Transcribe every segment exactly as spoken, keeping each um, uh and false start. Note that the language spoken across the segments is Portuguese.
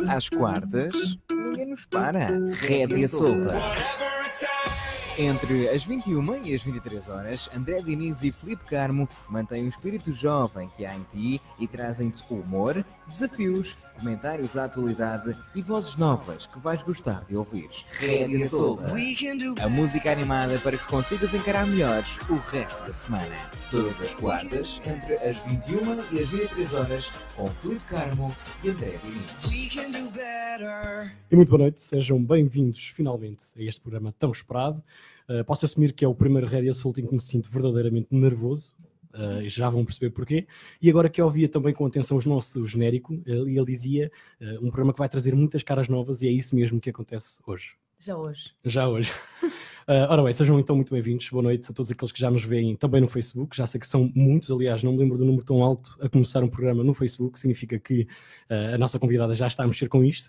Às quartas, ninguém nos para. Rédea solta. Entre as vinte e uma e as vinte e três horas, André Diniz e Filipe Carmo mantêm o espírito jovem que há em ti e trazem-te humor, desafios, comentários à atualidade e vozes novas que vais gostar de ouvir. Rédea solta. A música animada para que consigas encarar melhores o resto da semana. Todas as quartas, entre as vinte e uma e as vinte e três horas, com Filipe Carmo e André Diniz. E muito boa noite, sejam bem-vindos finalmente a este programa tão esperado. Uh, posso assumir que é o primeiro Rédea Solta em que me sinto verdadeiramente nervoso, uh, e já vão perceber porquê. E agora que eu ouvia também com atenção o nosso genérico, uh, e ele dizia uh, um programa que vai trazer muitas caras novas, e é isso mesmo que acontece hoje. Já hoje. Já hoje. Uh, ora bem, sejam então muito bem-vindos, boa noite a todos aqueles que já nos veem também no Facebook, já sei que são muitos, aliás, não me lembro do número tão alto a começar um programa no Facebook, significa que uh, a nossa convidada já está a mexer com isto,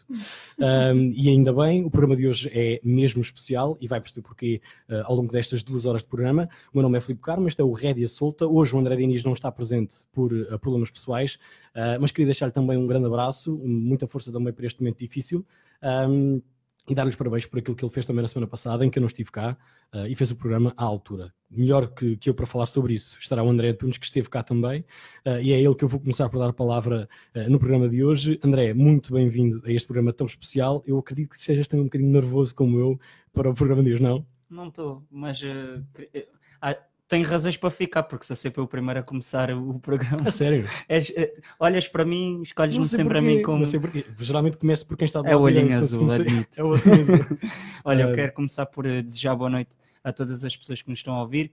um, e ainda bem, o programa de hoje é mesmo especial e vai perceber porquê uh, ao longo destas duas horas de programa. O meu nome é Filipe Carmo, este é o Rédea Solta, hoje o André Diniz não está presente por uh, problemas pessoais, uh, mas queria deixar-lhe também um grande abraço, muita força também para este momento difícil, um, e dar-lhe os parabéns por aquilo que ele fez também na semana passada, em que eu não estive cá, uh, e fez o programa à altura. Melhor que, que eu para falar sobre isso estará o André Antunes, que esteve cá também, uh, e é ele que eu vou começar por dar a palavra uh, no programa de hoje. André, muito bem-vindo a este programa tão especial. Eu acredito que estejas também um bocadinho nervoso como eu para o programa de hoje, não? Não estou, mas uh, uh, tenho razões para ficar, porque sou sempre o primeiro a começar o programa. A sério? És, uh, olhas para mim, escolhes-me sempre porquê, a mim como... Não sei porquê. Geralmente começo por quem está do É o lado olhinho direito, azul, comecei... admito. É o olhinho azul. Olha, eu Uh, quero começar por uh, desejar boa noite a todas as pessoas que nos estão a ouvir,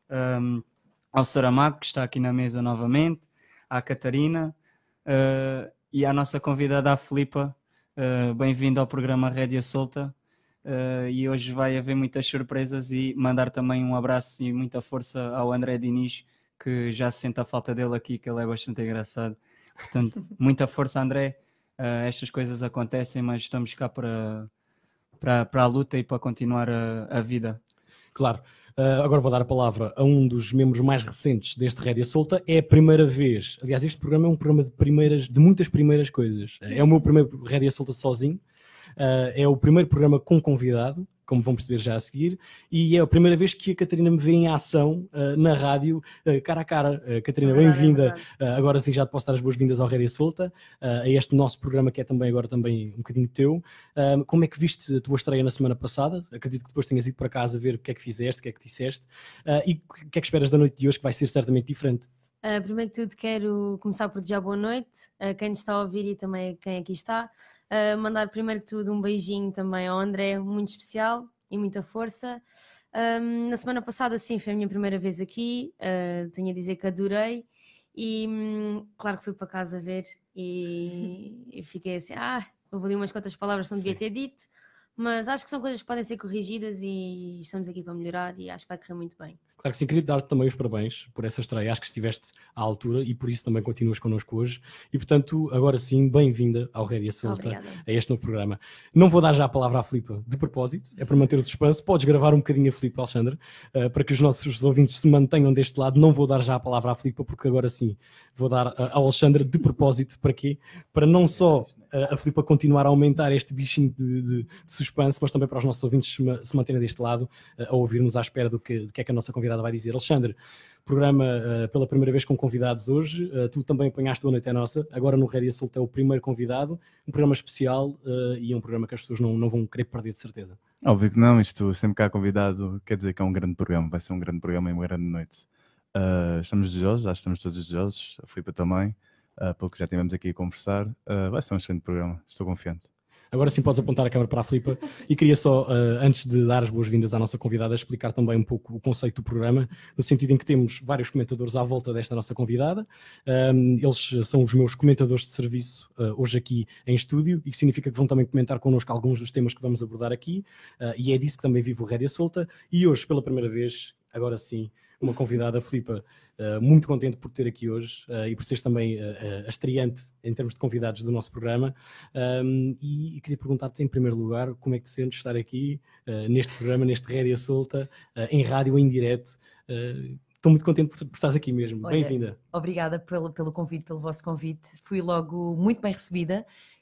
um, ao Saramago, que está aqui na mesa novamente, à Catarina, uh, e à nossa convidada, a Filipa. Uh, bem-vindo ao programa Rédea Solta. Uh, e hoje vai haver muitas surpresas, e mandar também um abraço e muita força ao André Diniz, que já se sente a falta dele aqui, que ele é bastante engraçado. Portanto, muita força, André. Uh, estas coisas acontecem, mas estamos cá para, para, para a luta e para continuar a, a vida. Claro. Uh, agora vou dar a palavra a um dos membros mais recentes deste Rédea Solta. É a primeira vez, aliás, este programa é um programa de, primeiras, de muitas primeiras coisas. É o meu primeiro Rédea Solta sozinho. Uh, é o primeiro programa com convidado, como vão perceber já a seguir, e é a primeira vez que a Catarina me vê em ação uh, na rádio, uh, cara a cara. Uh, Catarina, é bem-vinda. É uh, agora sim já te posso dar as boas-vindas ao Rédea Solta, uh, a este nosso programa que é também agora também um bocadinho teu. Uh, como é que viste a tua estreia na semana passada? Acredito que depois tenhas ido para casa ver o que é que fizeste, o que é que disseste, uh, e o que é que esperas da noite de hoje, que vai ser certamente diferente? Uh, primeiro de tudo quero começar por desejar boa noite a quem nos está a ouvir e também a quem aqui está. Uh, mandar primeiro de tudo um beijinho também ao André, muito especial e muita força. Um, na semana passada sim, foi a minha primeira vez aqui, uh, tenho a dizer que adorei e um, claro que fui para casa ver e, e fiquei assim, ah, houve ali umas quantas palavras que não devia ter dito, mas acho que são coisas que podem ser corrigidas e estamos aqui para melhorar e acho que vai correr muito bem. Claro que sim, queria dar-te também os parabéns por essa estreia, acho que estiveste à altura e por isso também continuas connosco hoje. E portanto, agora sim, bem-vinda ao Rédea Solta, Obrigada. A este novo programa. Não vou dar já a palavra à Filipa de propósito, é para manter o suspense. Podes gravar um bocadinho a Filipa, Alexandre, uh, para que os nossos ouvintes se mantenham deste lado. Não vou dar já a palavra à Filipa, porque agora sim vou dar uh, ao Alexandre de propósito. Para quê? Para não só a Filipa continuar a aumentar este bichinho de, de, de suspense, mas também para os nossos ouvintes se, ma- se manterem deste lado, uh, a ouvir-nos à espera do que, do que é que a nossa convidada vai dizer. Alexandre, programa uh, pela primeira vez com convidados hoje, uh, tu também apanhaste o Noite é Nossa, agora no Rédea Solta é o primeiro convidado, um programa especial uh, e um programa que as pessoas não, não vão querer perder de certeza. Óbvio que não, isto sempre cá convidado quer dizer que é um grande programa, vai ser um grande programa e uma grande noite. Uh, estamos desejosos, já estamos todos desejosos, a Filipa também. Uh, pouco já estivemos aqui a conversar, uh, vai ser um excelente programa, estou confiante. Agora sim podes apontar a câmera para a Filipa e queria só, uh, antes de dar as boas-vindas à nossa convidada, explicar também um pouco o conceito do programa, no sentido em que temos vários comentadores à volta desta nossa convidada. Um, eles são os meus comentadores de serviço uh, hoje aqui em estúdio, e que significa que vão também comentar connosco alguns dos temas que vamos abordar aqui, uh, e é disso que também vive o Rédea Solta. E hoje, pela primeira vez, agora sim, uma convidada, a Filipa, uh, muito contente por ter aqui hoje uh, e por seres também uh, uh, a estreante em termos de convidados do nosso programa. Um, e, e queria perguntar-te, em primeiro lugar, como é que te sentes estar aqui uh, neste programa, neste Rédea Solta, uh, em rádio, em direto. Uh, estou muito contente por, por estares aqui mesmo. Olha, bem-vinda. Obrigada pelo, pelo convite, pelo vosso convite. Fui logo muito bem recebida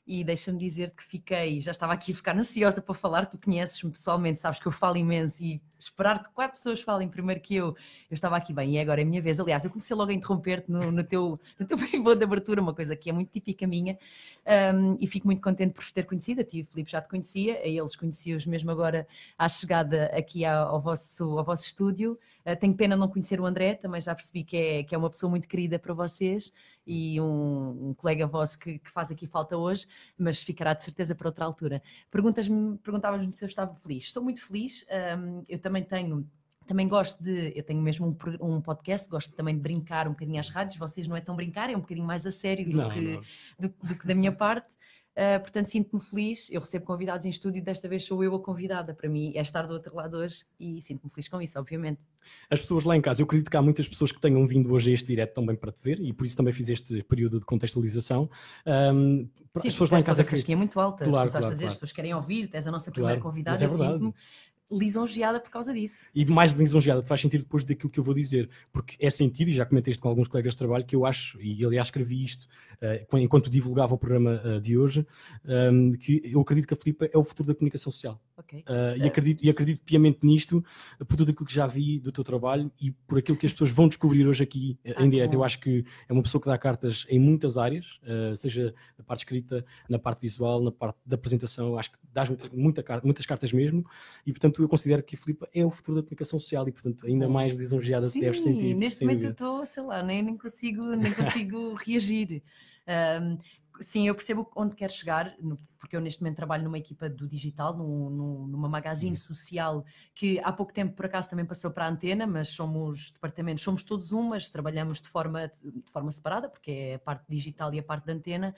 e deixa-me dizer que fiquei, já estava aqui a ficar ansiosa para falar, tu conheces-me pessoalmente, sabes que eu falo imenso e esperar que quatro pessoas falem primeiro que eu, eu estava aqui bem, e agora é a minha vez. Aliás, eu comecei logo a interromper-te no, no teu, no teu pivô de abertura, uma coisa que é muito típica minha, um, e fico muito contente por vos ter conhecido. A ti, Filipe, já te conhecia, a eles conheci-os mesmo agora à chegada aqui ao, ao, vosso, ao vosso estúdio. Uh, tenho pena não conhecer o André, também já percebi que é, que é uma pessoa muito querida para vocês e um, um colega vosso que, que faz aqui falta hoje, mas ficará de certeza para outra altura. Perguntas-me, perguntavas-me se eu estava feliz. Estou muito feliz, um, eu também tenho, também gosto de, eu tenho mesmo um, um podcast, gosto também de brincar um bocadinho às rádios, vocês não é tão brincar, é um bocadinho mais a sério do, Não, que, não. Do, do que da minha parte. Uh, portanto, sinto-me feliz, eu recebo convidados em estúdio e desta vez sou eu a convidada, para mim é estar do outro lado hoje e sinto-me feliz com isso, obviamente. As pessoas lá em casa, eu acredito que há muitas pessoas que tenham vindo hoje a este direto também para te ver e por isso também fiz este período de contextualização. Um, Sim, as pessoas lá em casa... A fasquinha é muito alta, claro, começaste claro, a dizer, claro. as pessoas querem ouvir, és a nossa primeira Claro, convidada, mas é eu verdade. sinto-me lisonjeada por causa disso. E mais lisonjeada, faz sentido depois daquilo que eu vou dizer, porque é sentido, e já comentei isto com alguns colegas de trabalho, que eu acho, e aliás escrevi isto uh, enquanto divulgava o programa uh, de hoje, um, que eu acredito que a Filipa é o futuro da comunicação social. Okay. Uh, e, acredito, e acredito piamente nisto, por tudo aquilo que já vi do teu trabalho e por aquilo que as pessoas vão descobrir hoje aqui uh, Ah, em direto. bom. Eu acho que é uma pessoa que dá cartas em muitas áreas, uh, seja na parte escrita, na parte visual, na parte da apresentação, eu acho que dás muitas, muita, muitas cartas mesmo, e portanto eu considero que a Filipa é o futuro da comunicação social e portanto ainda mais lisonjeada Sim, deves sentir. neste sem momento eu dúvida. estou, sei lá, nem, nem consigo, nem consigo reagir. Um, sim, eu percebo onde quero chegar, no, porque eu neste momento trabalho numa equipa do digital, num, num, numa magazine social que há pouco tempo por acaso também passou para a Antena, mas somos departamentos, somos todos um, mas trabalhamos de forma, de forma separada, porque é a parte digital e a parte da Antena.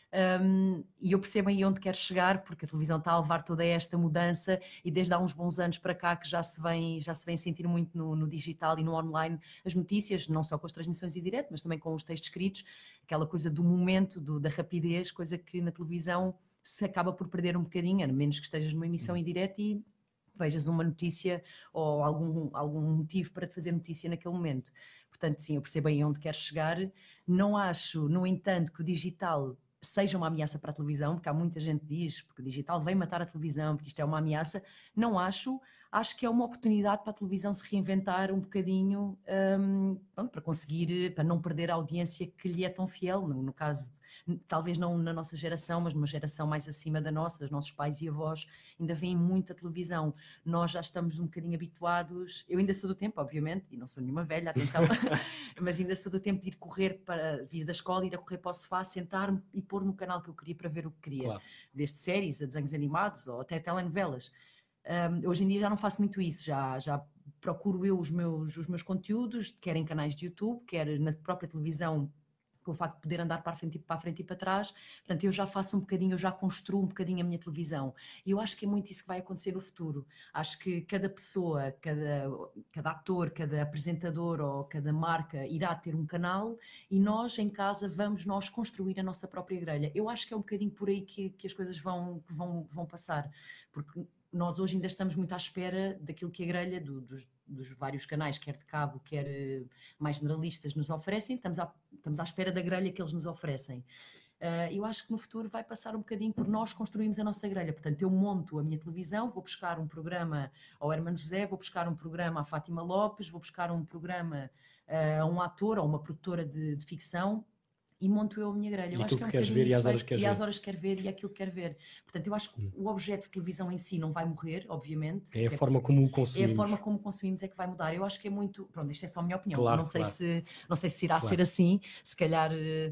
Um, e eu percebo aí onde quero chegar, porque a televisão está a levar toda esta mudança e desde há uns bons anos para cá que já se vem, já se vem sentir muito no, no digital e no online as notícias, não só com as transmissões em direto, mas também com os textos escritos, aquela coisa do momento, do, da rapidez, coisa que na televisão se acaba por perder um bocadinho, a menos que estejas numa emissão em direto e vejas uma notícia ou algum, algum motivo para te fazer notícia naquele momento. Portanto, sim, eu percebo aí onde quero chegar. Não acho, no entanto, que o digital seja uma ameaça para a televisão, porque há muita gente que diz porque o digital vem matar a televisão, porque isto é uma ameaça. Não acho, acho que é uma oportunidade para a televisão se reinventar um bocadinho, um, pronto, para conseguir, para não perder a audiência que lhe é tão fiel, no, no caso, talvez não na nossa geração, mas numa geração mais acima da nossa, os nossos pais e avós ainda veem muita televisão. Nós já estamos um bocadinho habituados, eu ainda sou do tempo, obviamente, e não sou nenhuma velha, atenção, mas ainda sou do tempo de ir correr para vir da escola, ir a correr para o sofá, sentar-me e pôr no canal que eu queria para ver o que queria, claro. Desde séries a desenhos animados ou até telenovelas. Um, hoje em dia já não faço muito isso, já, já procuro eu os meus, os meus conteúdos, quer em canais de YouTube, quer na própria televisão, com o facto de poder andar para a frente, para a frente e para trás. Portanto, eu já faço um bocadinho, eu já construo um bocadinho a minha televisão. E eu acho que é muito isso que vai acontecer no futuro. Acho que cada pessoa, cada, cada ator, cada apresentador ou cada marca irá ter um canal e nós, em casa, vamos nós construir a nossa própria grelha. Eu acho que é um bocadinho por aí que, que as coisas vão, vão, vão passar. Porque nós hoje ainda estamos muito à espera daquilo que a grelha do, dos, dos vários canais, quer de cabo, quer uh, mais generalistas, nos oferecem. Estamos à, estamos à espera da grelha que eles nos oferecem. Uh, eu acho que no futuro vai passar um bocadinho por nós construirmos a nossa grelha. Portanto, eu monto a minha televisão, vou buscar um programa ao Hermano José, vou buscar um programa à Fátima Lopes, vou buscar um programa uh, a um ator ou uma produtora de, de ficção, e monto eu a minha grelha. E eu acho que é um queres ver e às horas vai, queres e ver. às horas quero ver e aquilo que quero ver. Portanto, eu acho que hum. o objeto de televisão em si não vai morrer, obviamente. É a é forma como o consumimos. É a forma como consumimos é que vai mudar. Eu acho que é muito... Pronto, isto é só a minha opinião. Claro, não, sei claro. se, não sei se irá claro. ser assim. Se calhar,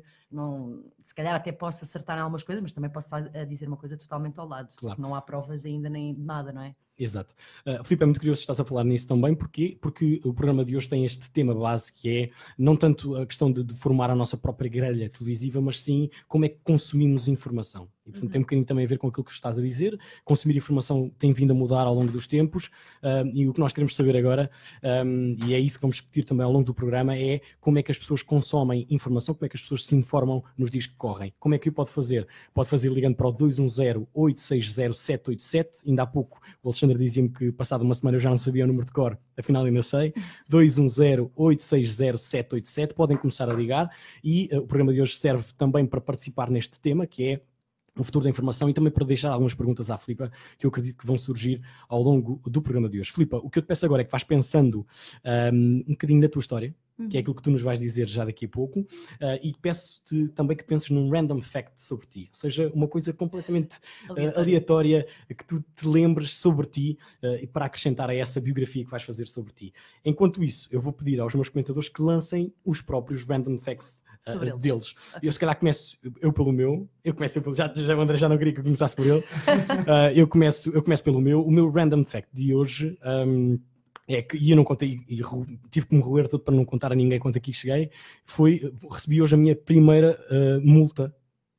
não, se calhar até posso acertar em algumas coisas, mas também posso a dizer uma coisa totalmente ao lado. Claro. Porque não há provas ainda nem nada, não é? Exato. Uh, Filipe, é muito curioso que estás a falar nisso também. Porquê? Porque o programa de hoje tem este tema base que é não tanto a questão de, de formar a nossa própria grelha televisiva, mas sim como é que consumimos informação. E, portanto, uhum. tem um bocadinho também a ver com aquilo que estás a dizer. Consumir informação tem vindo a mudar ao longo dos tempos uh, e o que nós queremos saber agora, um, e é isso que vamos discutir também ao longo do programa, é como é que as pessoas consomem informação, como é que as pessoas se informam nos dias que correm. Como é que o pode fazer? Pode fazer ligando para o dois um zero, oito seis zero, sete oito sete. Ainda há pouco o Alexandre dizia-me que passado uma semana eu já não sabia o número de cor, afinal ainda sei. dois um zero, oito seis zero, sete oito sete. Podem começar a ligar e uh, o programa de hoje serve também para participar neste tema, que é o futuro da informação e também para deixar algumas perguntas à Filipa que eu acredito que vão surgir ao longo do programa de hoje. Filipa, o que eu te peço agora é que vais pensando um, um bocadinho na tua história, que é aquilo que tu nos vais dizer já daqui a pouco, uh, e peço-te também que penses num random fact sobre ti, ou seja, uma coisa completamente uh, aleatória que tu te lembres sobre ti uh, e para acrescentar a essa biografia que vais fazer sobre ti. Enquanto isso, eu vou pedir aos meus comentadores que lancem os próprios random facts Uh, deles. Okay. Eu se calhar começo eu pelo meu, eu começo eu pelo, já, já, o André já não queria que eu começasse por ele, uh, eu, começo, eu começo pelo meu, o meu random fact de hoje um, é que, e eu não contei, e tive que me roer todo para não contar a ninguém quanto aqui cheguei, foi, recebi hoje a minha primeira uh, multa.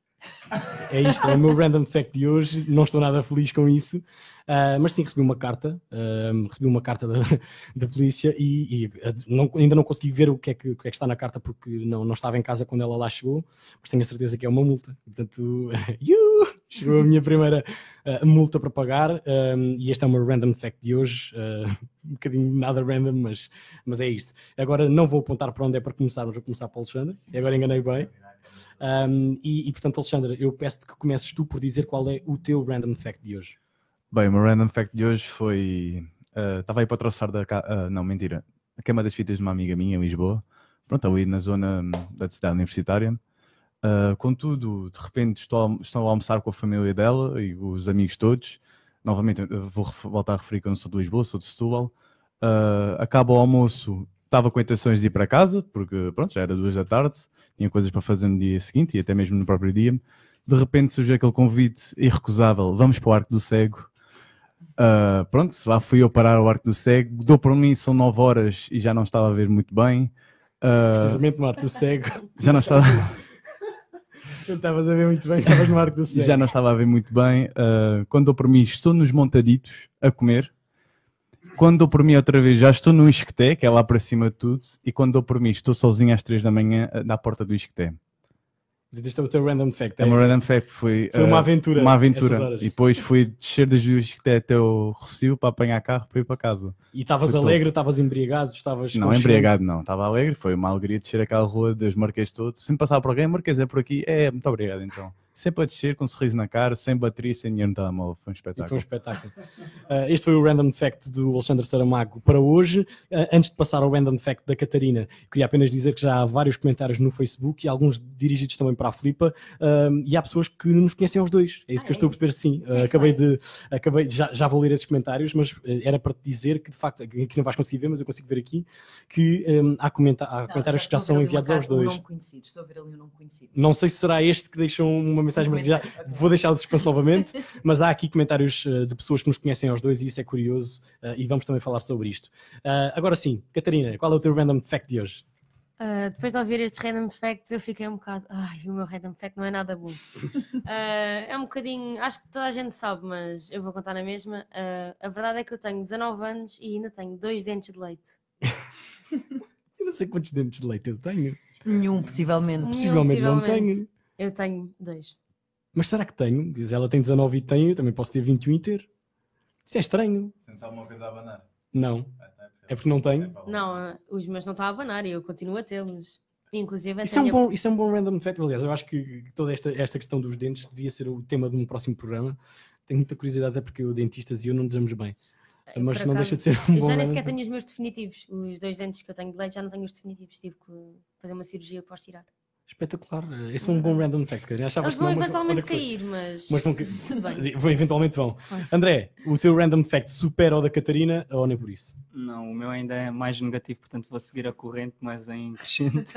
É isto, é o meu random fact de hoje, não estou nada feliz com isso, uh, mas sim, recebi uma carta, uh, recebi uma carta da, da polícia e, e não, ainda não consegui ver o que, é que, o que é que está na carta porque não, não estava em casa quando ela lá chegou, mas tenho a certeza que é uma multa, portanto, chegou a minha primeira uh, multa para pagar um, e este é o meu random fact de hoje, uh, um bocadinho nada random, mas, mas é isto. Agora não vou apontar para onde é para começar, mas vou começar para o Alexandre, e agora enganei bem. Um, e, e portanto, Alexandre, eu peço-te que comeces tu por dizer qual é o teu random fact de hoje. Bem, o meu random fact de hoje foi... Estava uh, aí para troçar da... Uh, não, mentira. A cama das fitas de uma amiga minha em Lisboa. Pronto, ali na zona da cidade universitária. Uh, contudo, de repente estou a, estou a almoçar com a família dela e os amigos todos. Novamente, vou voltar a referir que eu não sou de Lisboa, sou de Setúbal. Uh, acaba o almoço, estava com intenções de ir para casa, porque pronto, já era duas da tarde. Tinha coisas para fazer no dia seguinte e até mesmo no próprio dia. De repente surgiu aquele convite irrecusável, vamos para o Arco do Cego. Uh, pronto, lá fui eu parar ao Arco do Cego. Dou por mim, são nove horas e já não estava a ver muito bem. Uh, Precisamente no Arco do Cego. Já não estava... Não estavas a ver muito bem, estavas no Arco do Cego. Já não estava a ver muito bem. Uh, quando dou por mim, estou nos montaditos a comer. Quando dou por mim outra vez, já estou no Isqueté, que é lá para cima de tudo, e quando dou por mim, estou sozinho às três da manhã na porta do Isqueté. Isto é o teu random fact. É, é o meu random fact. Foi, foi uma aventura. Uh, uma aventura. E depois fui descer das do Isqueté até o Rossio para apanhar carro para ir para casa. E estavas alegre, estavas embriagado, estavas... Não, embriagado não. Estava alegre, foi uma alegria descer aquela rua dos Marquês todos. Sempre passava por alguém, Marquês é por aqui. É, muito obrigado então. Sempre a descer, com um sorriso na cara, sem bateria, sem dinheiro no telemóvel. Foi um espetáculo. E foi um espetáculo. uh, este foi o Random Fact do Alexandre Saramago para hoje. Uh, antes de passar ao Random Fact da Catarina, queria apenas dizer que já há vários comentários no Facebook e alguns dirigidos também para a Filipa. Uh, e há pessoas que nos conhecem aos dois. É isso ah, que eu estou a perceber, sim. Uh, acabei de... Acabei, já, já vou ler esses comentários, mas uh, era para te dizer que, de facto, aqui não vais conseguir ver, mas eu consigo ver aqui, que um, há, comenta há não, comentários já que já são enviados aos dois. Um nome conhecido. Estou a ver ali um nome conhecido. Não sei se será este que deixou uma mensagem para dizer. Vou deixar o suspense novamente, mas há aqui comentários uh, de pessoas que nos conhecem aos dois e isso é curioso uh, e vamos também falar sobre isto. Uh, agora sim, Catarina, qual é o teu random fact de hoje? Uh, depois de ouvir estes random facts eu fiquei um bocado, ai, o meu random fact não é nada bom. Uh, é um bocadinho, acho que toda a gente sabe, mas eu vou contar na mesma. Uh, a verdade é que eu tenho dezanove anos e ainda tenho dois dentes de leite. Eu não sei quantos dentes de leite eu tenho. Nenhum, possivelmente. Nenhum, possivelmente, possivelmente não tenho. Eu tenho dois. Mas será que tenho? Diz ela tem dezanove e tenho, eu também posso ter vinte e um e ter. Isso é estranho. Sentes alguma coisa a abanar? Não. É porque não tenho? Não, os meus não estão a abanar e eu continuo a tê-los. Inclusive, isso, tenho... é um bom, isso é um bom random fact, aliás. Eu acho que toda esta, esta questão dos dentes devia ser o tema de um próximo programa. Tenho muita curiosidade, é porque o dentistas e eu não nos damos bem. Eu, mas não acaso, deixa de ser um eu bom já nem sequer tenho os meus definitivos. Os dois dentes que eu tenho de leite já não tenho os definitivos. Tive que fazer uma cirurgia para os tirar. Espetacular. Esse é um bom random fact. Eles vão não, eventualmente mas, cair, mas... mas vão... tudo bem. Vão, eventualmente vão. Pois. André, o teu random fact supera o da Catarina ou nem por isso? Não, o meu ainda é mais negativo, portanto vou seguir a corrente, mas em crescente.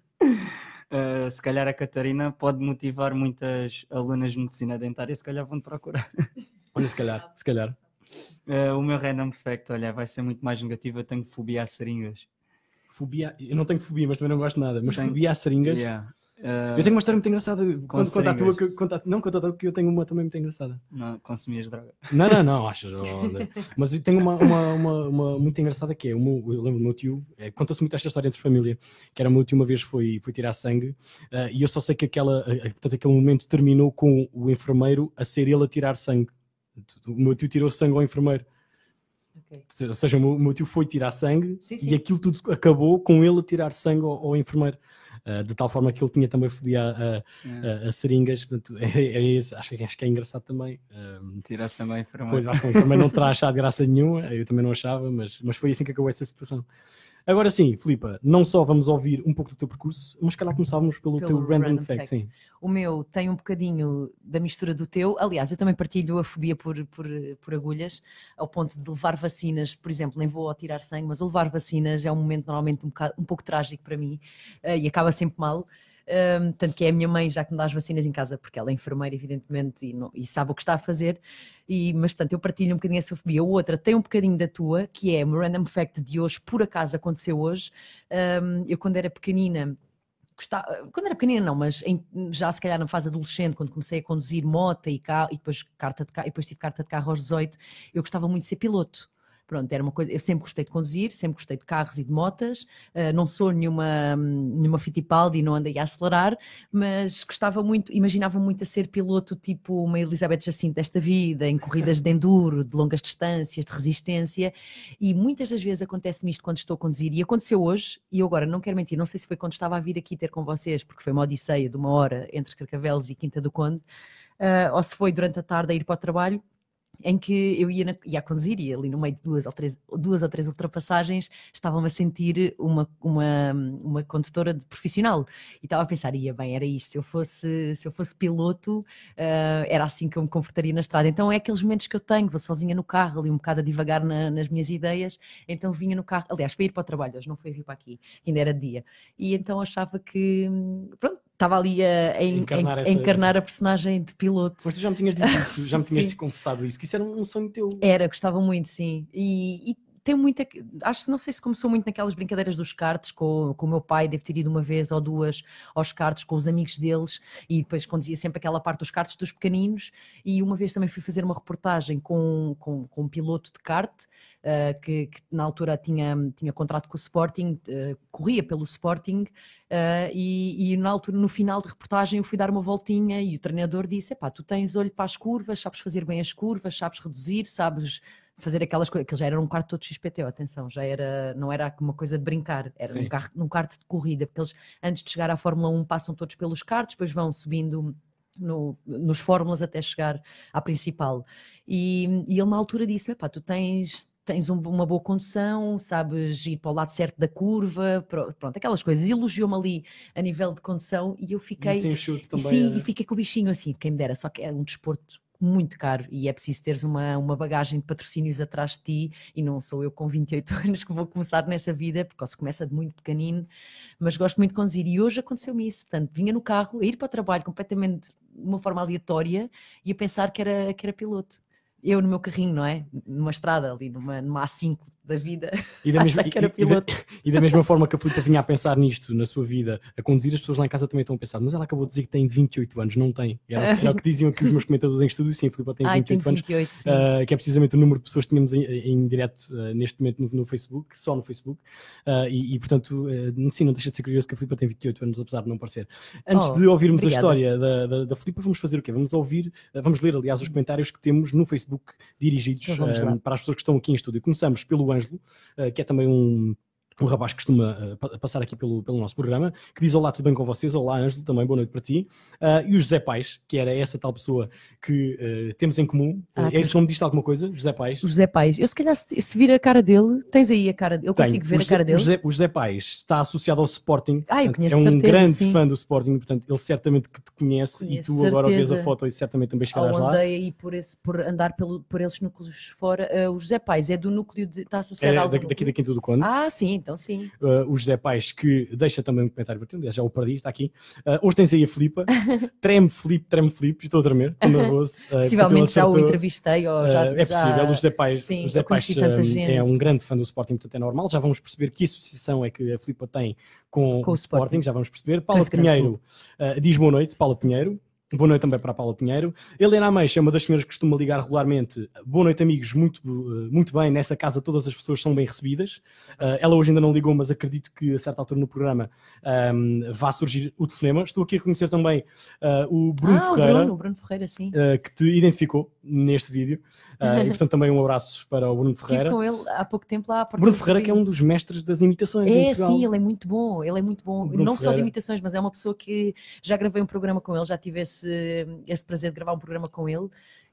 uh, se calhar a Catarina pode motivar muitas alunas de medicina dentária, se calhar vão procurar. Olha, se calhar, se calhar. Uh, o meu random fact, olha, vai ser muito mais negativo, eu tenho fobia a seringas. Fobia, eu não tenho fobia, mas também não gosto de nada. Mas tenho... fobia às seringas. Yeah. Uh... Eu tenho uma história muito engraçada. Quando conta a tua, que, conta, não conta a tua, que eu tenho uma também muito engraçada. Não, consumias droga. Não, não, não, achas. Mas eu tenho uma, uma, uma, uma muito engraçada que é: o meu, eu lembro do meu tio, é, conta-se muito esta história entre família, que era o meu tio uma vez foi, foi tirar sangue, uh, e eu só sei que aquela, uh, portanto, aquele momento terminou com o enfermeiro a ser ele a tirar sangue. O meu tio tirou sangue ao enfermeiro. Okay. Ou seja, o meu, o meu tio foi tirar sangue sim, sim. E aquilo tudo acabou com ele a tirar sangue ao, ao enfermeiro. uh, de tal forma que ele tinha também fobia a, a, a, a seringas, portanto, é, é esse, acho, que, acho que é engraçado também. Um, Tirar-se também a enfermeira. Pois, acho que também não terá achado graça nenhuma, eu também não achava, mas, mas foi assim que acabou essa situação. Agora sim, Filipa, não só vamos ouvir um pouco do teu percurso, mas calhar começávamos pelo, Pelo teu Random, random Fact. fact. Sim. O meu tem um bocadinho da mistura do teu. Aliás, eu também partilho a fobia por, por, por agulhas, ao ponto de levar vacinas, por exemplo, nem vou ao tirar sangue, mas o levar vacinas é um momento normalmente um, bocado, um pouco trágico para mim uh, e acaba sempre mal. Um, tanto que é a minha mãe já que me dá as vacinas em casa, porque ela é enfermeira, evidentemente, e, não, e sabe o que está a fazer. E, mas, portanto, eu partilho um bocadinho essa fobia. A outra tem um bocadinho da tua, que é o Random Fact de hoje, por acaso aconteceu hoje. Um, eu, quando era pequenina, gostava, quando era pequenina não, mas em, já se calhar na fase adolescente, quando comecei a conduzir moto e, carro, e, depois, carta de carro, e depois tive carta de carro aos dezoito, eu gostava muito de ser piloto. Pronto, era uma coisa, eu sempre gostei de conduzir, sempre gostei de carros e de motas, uh, não sou nenhuma, nenhuma Fittipaldi e não andei a acelerar, mas gostava muito, imaginava muito a ser piloto tipo uma Elizabeth Jacinto desta vida, em corridas de enduro, de longas distâncias, de resistência, e muitas das vezes acontece-me isto quando estou a conduzir, e aconteceu hoje, e eu agora não quero mentir, não sei se foi quando estava a vir aqui ter com vocês, porque foi uma odisseia de uma hora entre Carcavelos e Quinta do Conde, uh, ou se foi durante a tarde a ir para o trabalho, em que eu ia, na, ia a conduzir e ali no meio de duas ou três, duas ou três ultrapassagens estava-me a sentir uma, uma, uma condutora de profissional e estava a pensar, ia bem, era isto, se eu fosse, se eu fosse piloto uh, era assim que eu me confortaria na estrada. Então é aqueles momentos que eu tenho, vou sozinha no carro ali um bocado a divagar na, nas minhas ideias, então vinha no carro, aliás, para ir para o trabalho, hoje não foi vir para aqui, ainda era dia, e então achava que, pronto, estava ali a, a, encarnar, a, essa, a encarnar essa... a personagem de piloto. Mas tu já me tinhas dito isso, já me tinhas confessado isso, que isso era um sonho teu. Era, gostava muito, sim. E, e tem muita, acho, não sei se começou muito naquelas brincadeiras dos karts, com, com o meu pai, deve ter ido uma vez ou duas aos karts com os amigos deles, e depois conduzia sempre aquela parte dos karts dos pequeninos, e uma vez também fui fazer uma reportagem com, com, com um piloto de kart, uh, que, que na altura tinha, tinha contrato com o Sporting, uh, corria pelo Sporting, Uh, e, e na altura, no final de reportagem, eu fui dar uma voltinha e o treinador disse, epá, tu tens olho para as curvas, sabes fazer bem as curvas, sabes reduzir, sabes fazer aquelas coisas, que já era um kart todo X P T O, atenção, já era, não era uma coisa de brincar, era um kart, um kart de corrida, porque eles antes de chegar à Fórmula um passam todos pelos karts, depois vão subindo no, nos fórmulas até chegar à principal. E, e ele na altura disse, epá, tu tens... tens um, uma boa condução, sabes ir para o lado certo da curva, pronto, aquelas coisas. Elogiou-me ali a nível de condução e eu fiquei... E sem chute também. Sim, é... e fiquei com o bichinho assim, quem me dera, só que é um desporto muito caro e é preciso teres uma, uma bagagem de patrocínios atrás de ti e não sou eu com vinte e oito anos que vou começar nessa vida, porque se começa de muito pequenino, mas gosto muito de conduzir e hoje aconteceu-me isso, portanto, vinha no carro, a ir para o trabalho completamente de uma forma aleatória e a pensar que era, que era piloto. Eu no meu carrinho, não é? Numa estrada ali, numa, numa A cinco da vida, e da, mesma, que era e, piloto. E, da, e da mesma forma que a Filipa vinha a pensar nisto na sua vida, a conduzir, as pessoas lá em casa também estão a pensar, mas ela acabou de dizer que tem vinte e oito anos, não tem. Era, era o que diziam aqui os meus comentadores em estúdio, sim, a Filipa tem Ai, vinte e oito tem anos, vinte e oito, sim. Uh, que é precisamente o número de pessoas que tínhamos em, em direto uh, neste momento no, no Facebook, só no Facebook, uh, e, e portanto, uh, sim, não deixa de ser curioso que a Filipa tem vinte e oito anos, apesar de não parecer. Antes oh, de ouvirmos obrigada. a história da, da, da Filipa, vamos fazer o quê? Vamos ouvir, uh, vamos ler, aliás, os comentários que temos no Facebook dirigidos uh, para as pessoas que estão aqui em estúdio. Começamos pelo Ângelo, uh, que é também um, um rapaz que costuma uh, passar aqui pelo, pelo nosso programa, que diz olá, tudo bem com vocês? Olá, Ângelo, também boa noite para ti. Uh, e o José Paes, que era essa tal pessoa que uh, temos em comum. Ah, uh, é esse nome diz alguma coisa? José Paes? O José Paes. Eu se calhar se, se vir a cara dele, tens aí a cara dele, eu consigo ver José, a cara dele. O José, o José Paes está associado ao Sporting. Ah, eu conheço, é um certeza, grande sim. fã do Sporting, portanto ele certamente que te conhece Conheço, e tu certeza. Agora vês a foto e certamente também chegarás Ou lá. andei aí por, esse, por andar pelo, por esses núcleos fora. Uh, o José Paes é do núcleo de... Está associado é, a algum daqui, daqui da Quinta do Conde. Ah, sim, então sim. Uh, o José Paes, que deixa também um comentário para ti, já o perdi, está aqui. Uh, hoje tens aí a Filipa, treme Filipe, treme Filipe, estou a tremer, estou nervoso. Uh, Possivelmente já o entrevistei ou já... Uh, é já... possível, o José Paes, sim, o José Paes uh, é um grande fã do Sporting, portanto é normal, já vamos perceber que associação é que a Filipa tem com, com o Sporting, Sporting, já vamos perceber. Paula Pinheiro uh, diz boa noite, Paula Pinheiro. Boa noite também para a Paula Pinheiro. Helena Ameixa é uma das senhoras que costuma ligar regularmente. Boa noite, amigos. Muito, muito bem. Nessa casa todas as pessoas são bem recebidas. Uh, ela hoje ainda não ligou, mas acredito que a certa altura no programa um, vá surgir o telefonema. Estou aqui a reconhecer também uh, o Bruno ah, Ferreira. O Bruno, o Bruno Ferreira, sim. Uh, que te identificou neste vídeo. Uh, e portanto também um abraço para o Bruno Ferreira. Estive com ele há pouco tempo lá à porta. Bruno Ferreira, que é um dos mestres das imitações em É, Portugal. sim, ele é muito bom. Ele é muito bom. Bruno Não só Ferreira. de imitações, mas é uma pessoa que já gravei um programa com ele, já tive esse, esse prazer de gravar um programa com ele.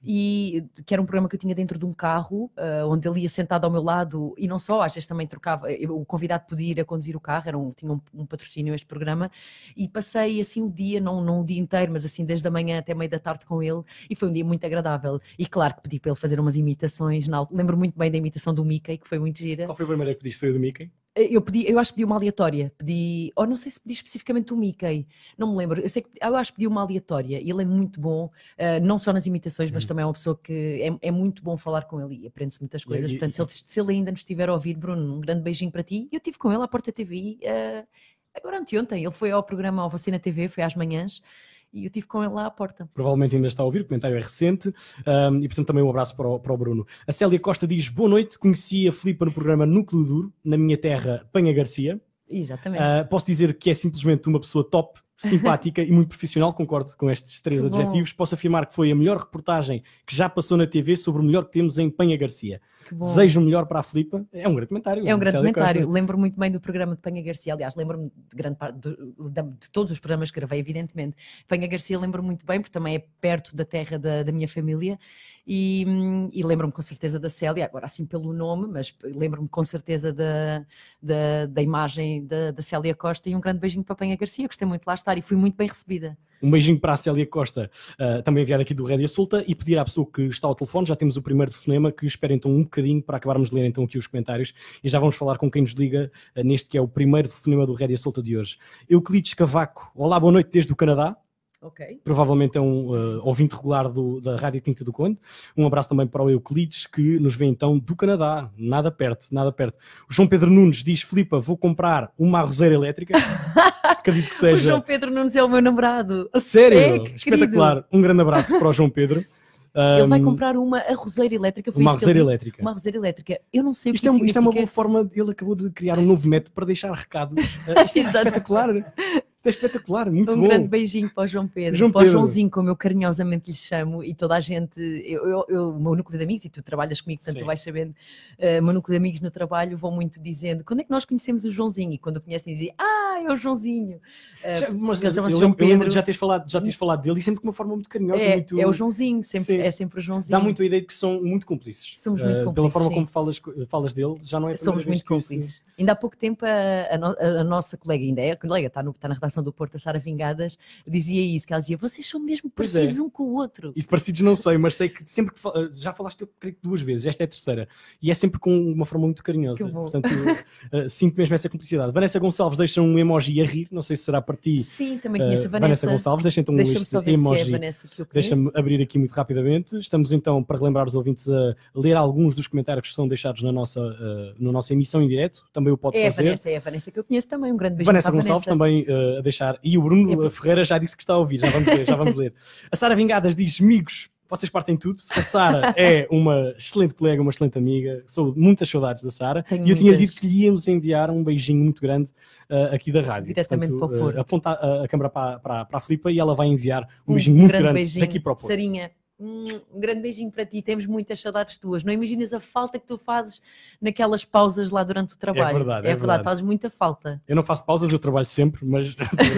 E que era um programa que eu tinha dentro de um carro, uh, onde ele ia sentado ao meu lado, e não só, às vezes também trocava, eu, o convidado podia ir a conduzir o carro, era um, tinha um, um patrocínio este programa, e passei assim o dia, não, não o dia inteiro, mas assim desde a manhã até meio da tarde com ele, e foi um dia muito agradável. E claro que pedi para ele fazer umas imitações, na, lembro muito bem da imitação do Mickey, que foi muito gira. Qual foi a primeira que pediste? Foi o do Mickey? Eu, pedi, eu acho que pedi uma aleatória, pedi, ou não sei se pedi especificamente o Mickey, não me lembro, eu sei que eu acho que pedi uma aleatória, e ele é muito bom, uh, não só nas imitações, mas hum. também é uma pessoa que é, é muito bom falar com ele e aprende-se muitas coisas, e, portanto e, se, ele, se ele ainda nos estiver a ouvir, Bruno, um grande beijinho para ti. Eu estive com ele à Porta T V, uh, agora anteontem, ele foi ao programa ao Você na T V, foi às manhãs, e eu estive com ele lá à porta. Provavelmente ainda está a ouvir, o comentário é recente, um, e portanto também um abraço para o, para o Bruno. A Célia Costa diz, boa noite, conheci a Filipa no programa Núcleo Duro, na minha terra, Penha Garcia. Exatamente. Uh, posso dizer que é simplesmente uma pessoa top, simpática e muito profissional, concordo com estes três que adjetivos. Bom. Posso afirmar que foi a melhor reportagem que já passou na T V sobre o melhor que temos em Penha Garcia. Desejo o melhor para a Filipa. É um grande comentário. É um grande comentário. Lembro muito bem do programa de Penha Garcia. Aliás, lembro-me de grande parte de, de, de todos os programas que gravei, evidentemente. Penha Garcia lembro muito bem, porque também é perto da terra da, da minha família. E, e lembro-me com certeza da Célia, agora assim pelo nome, mas lembro-me com certeza da, da, da imagem da, da Célia Costa, e um grande beijinho para a Penha Garcia. Gostei muito de lá estar e fui muito bem recebida. Um beijinho para a Célia Costa, uh, também enviado aqui do Rédia Solta, e pedir à pessoa que está ao telefone, já temos o primeiro telefonema, que espera então um bocadinho para acabarmos de ler então aqui os comentários, e já vamos falar com quem nos liga uh, neste que é o primeiro telefonema do Rédia Solta de hoje. Euclides Cavaco, olá, boa noite desde o Canadá. Okay. Provavelmente é um uh, ouvinte regular do, da Rádio Quinta do Conde. Um abraço também para o Euclides, que nos vê então do Canadá, nada perto, nada perto. O João Pedro Nunes diz, Filipa, vou comprar uma arrozeira elétrica. Acredito que seja... O João Pedro Nunes é o meu namorado. A sério? É, espetacular. Querido. Um grande abraço para o João Pedro. Um, ele vai comprar uma arrozeira elétrica. Foi uma arrozeira elétrica. Uma arrozeira elétrica. Eu não sei o isto que é, significa. Isto é uma boa forma, ele acabou de criar um novo método para deixar recados. Uh, isto é espetacular. É espetacular, muito um bom. Um grande beijinho para o João Pedro, João para Pedro. o Joãozinho, como eu carinhosamente lhe chamo, e toda a gente, eu, eu, eu, o meu núcleo de amigos, e tu trabalhas comigo, portanto tu vais sabendo, uh, o meu núcleo de amigos no trabalho vão muito dizendo, quando é que nós conhecemos o Joãozinho? E quando o conhecem dizem, ah, é o Joãozinho. Uh, já, mas ele eu, João eu lembro Pedro. de já teres falado, já teres falado dele, e sempre de uma forma muito carinhosa. É, muito... é o Joãozinho, sempre, é sempre o Joãozinho. Dá muito a ideia de que são muito cúmplices. Somos muito uh, cúmplices, pela forma sim. como falas, falas dele, já não é a Somos muito cúmplices. Se... Ainda há pouco tempo a, a, no, a nossa colega, ainda é a colega, está, no, está na redação do Porto, a Sara Vingadas, dizia isso, que ela dizia, vocês são mesmo pois parecidos é. um com o outro. E parecidos não sei, mas sei que sempre que fal... já falaste, eu creio que duas vezes, esta é a terceira, e é sempre com uma forma muito carinhosa. Portanto, uh, sinto mesmo essa cumplicidade. Vanessa Gonçalves deixa um emoji a rir, não sei se será para ti. Sim, também conheço a uh, Vanessa. Vanessa Gonçalves, deixa então Deixa-me este só ver emoji. Se é a Vanessa que eu conheço. Deixa-me abrir aqui muito rapidamente. Estamos então, para relembrar os ouvintes, a ler alguns dos comentários que são deixados na nossa, uh, na nossa emissão em direto. Também o pode é fazer. A Vanessa, é a Vanessa que eu conheço também, um grande beijo Vanessa para a Gonçalves Vanessa. também uh, a deixar. E o Bruno é... Ferreira já disse que está a ouvir, já vamos ler, já vamos ler. A Sara Vingadas diz, amigos, vocês partem tudo. A Sara é uma excelente colega, uma excelente amiga. Sou muitas saudades da Sara. E eu muitas. tinha dito que lhe íamos enviar um beijinho muito grande uh, aqui da rádio. Diretamente Portanto, para o Porto. Uh, aponta a, a câmera para, para, para a Filipa e ela vai enviar um, um beijinho muito grande, grande beijinho. daqui para o Porto. Sarinha, um grande beijinho para ti. Temos muitas saudades tuas. Não imaginas a falta que tu fazes naquelas pausas lá durante o trabalho. É verdade, é, é verdade. verdade. Fazes muita falta. Eu não faço pausas, eu trabalho sempre, mas,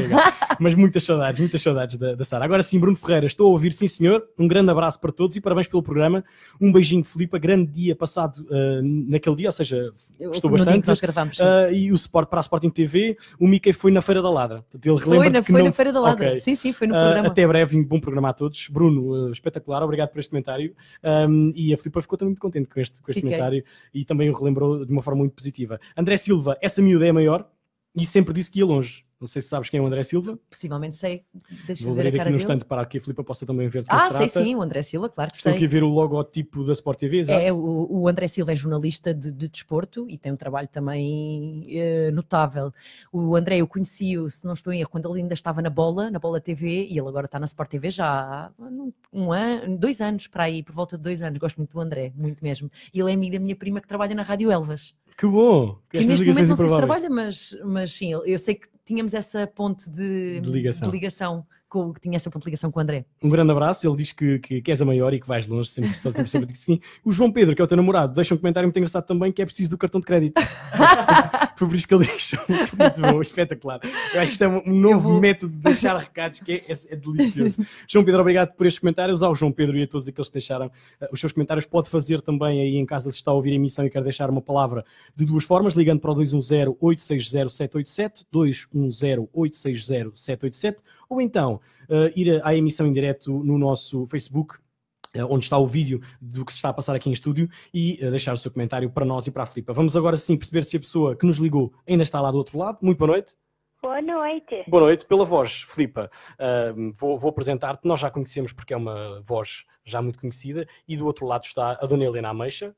mas muitas saudades, muitas saudades da, da Sara. Agora sim, Bruno Ferreira, estou a ouvir, sim senhor. Um grande abraço para todos e parabéns pelo programa. Um beijinho, Filipa. Grande dia passado uh, naquele dia, ou seja, estou no bastante. Dia que nós gravamos, uh, e o Sport para a Sporting T V, o Mickey foi na Feira da Ladra. Ele foi na, que foi não... na Feira da Ladra. Okay. Sim, sim, foi no uh, programa. Até breve, bom programa a todos. Bruno, uh, espetacular, obrigado por este comentário. Um, e a Filipa ficou também muito contente com este, com este comentário e também o relembrou de uma forma muito positiva. André Silva, essa miúda é maior. e sempre disse que ia longe. Não sei se sabes quem é o André Silva. Possivelmente sei. Deixa Vou ver a ver cara aqui no dele. instante para que a Filipa possa também ver de quem Ah, se sei trata. sim, o André Silva, claro que Estou sei. aqui a ver o logotipo da Sport T V, exato. É, o, o André Silva é jornalista de, de desporto e tem um trabalho também eh, notável. O André, eu conheci-o, se não estou em erro, quando ele ainda estava na Bola, na Bola T V, e ele agora está na Sport T V já há um, um ano, dois anos para aí, por volta de dois anos. Gosto muito do André, muito mesmo. E ele é amigo da minha prima que trabalha na Rádio Elvas. Que bom! Que Estas neste ligações momento não sei se improváveis. trabalha, mas, mas sim, eu sei que tínhamos essa ponte de, De ligação. de ligação com, que tinha essa ponte de ligação com o André. Um grande abraço, ele diz que, que, que és a maior e que vais longe, sempre, só sempre, sempre digo que sim. O João Pedro, que é o teu namorado, deixa um comentário muito engraçado também, que é preciso do cartão de crédito. Foi por isso que ele deixou. Muito bom, espetacular. Eu acho que isto é um novo vou- método de deixar recados que é, é, é delicioso. João Pedro, obrigado por estes comentários. Ao João Pedro e a todos aqueles que deixaram uh, os seus comentários, pode fazer também aí em casa se está a ouvir a emissão e quer deixar uma palavra de duas formas, ligando para o dois um zero, oito seis zero, sete oito sete, dois um zero, oito seis zero, sete oito sete, ou então uh, ir à emissão em direto no nosso Facebook, uh, onde está o vídeo do que se está a passar aqui em estúdio, e uh, deixar o seu comentário para nós e para a Filipa. Vamos agora sim perceber se a pessoa que nos ligou ainda está lá do outro lado. Muito boa noite. Boa noite. Boa noite. Pela voz, Filipa, uh, vou, vou apresentar-te. Nós já conhecemos porque é uma voz já muito conhecida, e do outro lado está a Dona Helena Ameixa.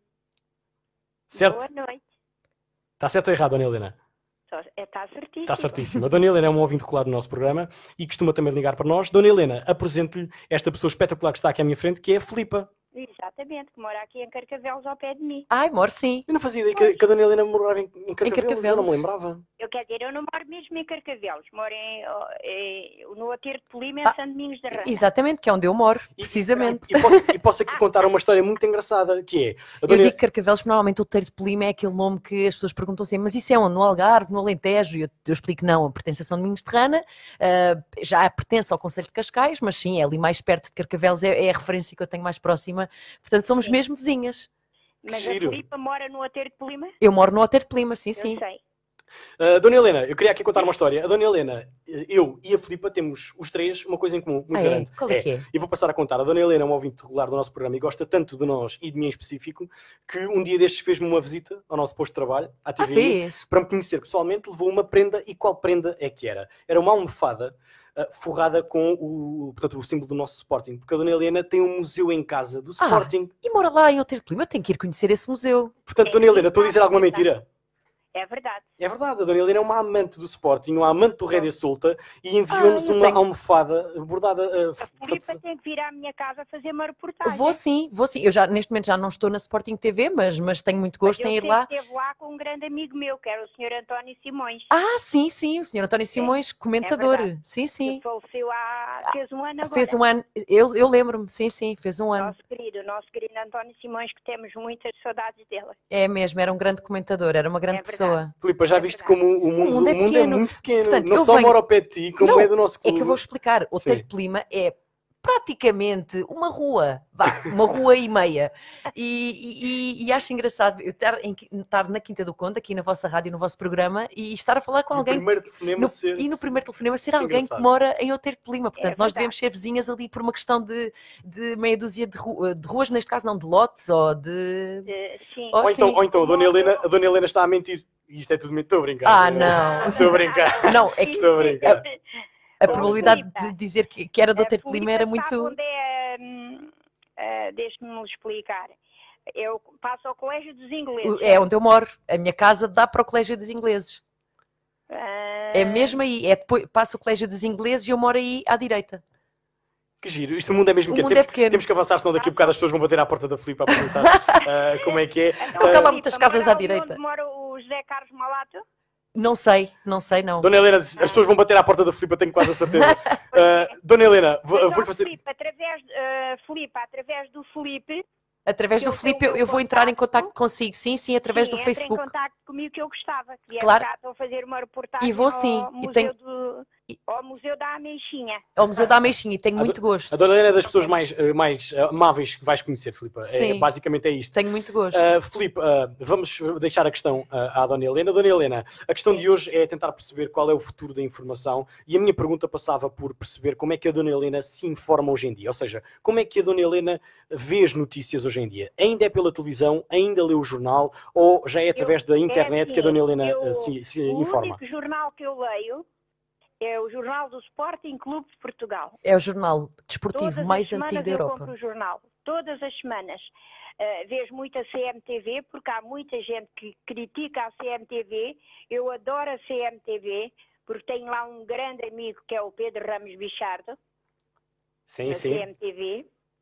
Certo? Boa noite. Está certo ou errado, Dona Helena? Está certíssimo. Está certíssimo. A Dona Helena é um ouvinte regular do nosso programa e costuma também ligar para nós. Dona Helena, apresento-lhe esta pessoa espetacular que está aqui à minha frente, que é a Filipa. Exatamente, que mora aqui em Carcavelos ao pé de mim. Ai, moro sim. Eu não fazia ideia que, que a Dona Helena morava em, em Carcavelos, Carcavelos. eu não me lembrava. Eu quero dizer, eu não moro mesmo em Carcavelos, moro em, em- no Aterro de Polima, em Ah, São Domingos da Rana. Exatamente, que é onde eu moro, E- precisamente. E, e posso, e posso aqui contar uma história muito engraçada, que é... A Eu Dona digo Carcavelos, porque normalmente o Teiro de Polima é aquele nome que as pessoas perguntam assim, mas isso é onde? No Algarve, no Alentejo? E eu, eu explico não, pertence a São Domingos de Rana, ah, já pertence ao Concelho de Cascais, mas sim, é ali mais perto de Carcavelos, é, é a referência que eu tenho mais próxima, portanto somos Sim. mesmo vizinhas. Mas giro. a Filipa mora no Aterro de Polima? Eu moro no Teiro de Polima, sim, Eu sim. sei. Uh, Dona Helena, eu queria aqui contar uma história. A Dona Helena, eu e a Filipa temos os três uma coisa em comum, muito Ah, é? grande. Qual é que é? E vou passar a contar. A Dona Helena é uma ouvinte regular do nosso programa e gosta tanto de nós e de mim em específico, que um dia destes fez-me uma visita ao nosso posto de trabalho, à Ah, T V I, fez? para me conhecer pessoalmente, levou uma prenda. E qual prenda é que era? Era uma almofada uh, forrada com o, portanto, o símbolo do nosso Sporting, porque a Dona Helena tem um museu em casa do Ah. Sporting. E mora lá em Teiro de Polima, eu tenho que ir conhecer esse museu. Portanto, Dona Helena, estou a dizer alguma mentira? É verdade. É verdade, a Dona Helena é uma amante do Sporting, uma amante do Rédea Solta, e enviou-nos Ah, eu uma tenho- almofada bordada. uh, A portanto, Filipa tem que vir à minha casa fazer uma reportagem. Vou sim, vou sim. Eu já, neste momento já não estou na Sporting T V, mas, mas tenho muito Mas gosto eu em ir sei lá. que esteve lá com um grande amigo meu, que era o senhor António Simões. Ah, sim, sim, o senhor António Simões, comentador. verdade. sim, sim. Que faleceu há... fez um ano agora. Fez um ano, eu, eu lembro-me, sim, sim, fez um ano. Nosso querido, nosso querido António Simões, que temos muitas saudades dele. É mesmo, era um grande comentador, era uma grande É verdade. pessoa. Filipa, já É viste verdade. como o mundo, O mundo é o mundo é pequeno. muito pequeno. Portanto, não eu só venho- mora ao pé de ti, como Não, é do nosso É clube. que eu vou explicar. O Sim. Teiro de Polima é praticamente uma rua, vá, uma rua e meia. E, e- e acho engraçado eu estar, em- estar na Quinta do Conde, aqui na vossa rádio, no vosso programa, e estar a falar com E o alguém. primeiro telefonema no- ser... E no primeiro telefonema ser Que alguém engraçado. que mora em Outeiro de Polima. Portanto, nós verdade. devemos ser vizinhas ali por uma questão de, de meia dúzia de, ru- de ruas, neste caso não de lotes, ou de... De- sim. Oh, Ou então, sim. ou então a, Dona Helena, a Dona Helena está a mentir. E isto é tudo mentira. Estou a brincar. Ah, não. Estou a brincar. Não, é que Estou a brincar. a Oh, probabilidade Filipa, de dizer que, que era de A Outeiro de Polima era Filipa sabe muito... onde é, hum, ah, deixe-me explicar. Eu passo ao Colégio dos Ingleses. É onde eu moro. A minha casa dá para o Colégio dos Ingleses. Ah, É mesmo aí. É depois, passa o Colégio dos Ingleses e eu moro aí à direita. Que giro. Isto o mundo é mesmo O pequeno. mundo é Temos, pequeno. temos que avançar, senão daqui a bocado as pessoas vão bater à porta da Filipa a perguntar ah, como é que é. então, Porque há lá Filipa, muitas casas mora à ali direita. Onde mora o José Carlos Malato? Não sei, não sei, não. Dona Helena, as pessoas vão bater à porta da Filipa, tenho quase a certeza. Ah, Dona Helena, vou- Então, vou-lhe fazer... Filipe, através, ah, Filipe, através do Filipe, Através eu do Filipe tenho eu, o eu vou entrar em contacto. contato consigo. Sim, sim, através sim, do entre Facebook. em contato comigo que eu gostava. Que é Claro. cá, estou a fazer uma reportagem E vou ao sim, e Museu tenho- do, ao Museu da Ameixinha. Ao Museu da Ameixinha e tenho A muito do- gosto. A Dona Helena é das pessoas mais, eh, mais eh, amáveis que vais conhecer, Filipe. É, Sim. basicamente é isto. Tenho muito gosto. Uh, Filipe, uh, vamos deixar a questão uh, à Dona Helena. Dona Helena, a questão de hoje é tentar perceber qual é o futuro da informação e a minha pergunta passava por perceber como é que a Dona Helena se informa hoje em dia, ou seja, como é que a Dona Helena vê as notícias hoje em dia? Ainda é pela televisão, ainda lê o jornal ou já é através da internet é que a Dona assim, Helena eu- uh, se, se O informa? único jornal que eu leio é o jornal do Sporting Clube de Portugal. É o jornal desportivo Todas mais as semanas antigo da eu Europa. compro o jornal, todas as semanas. Uh, vejo muito a C M T V, porque há muita gente que critica a C M T V. Eu adoro a C M T V, porque tenho lá um grande amigo que é o Pedro Ramos Bichardo, Sim, da sim. C M T V.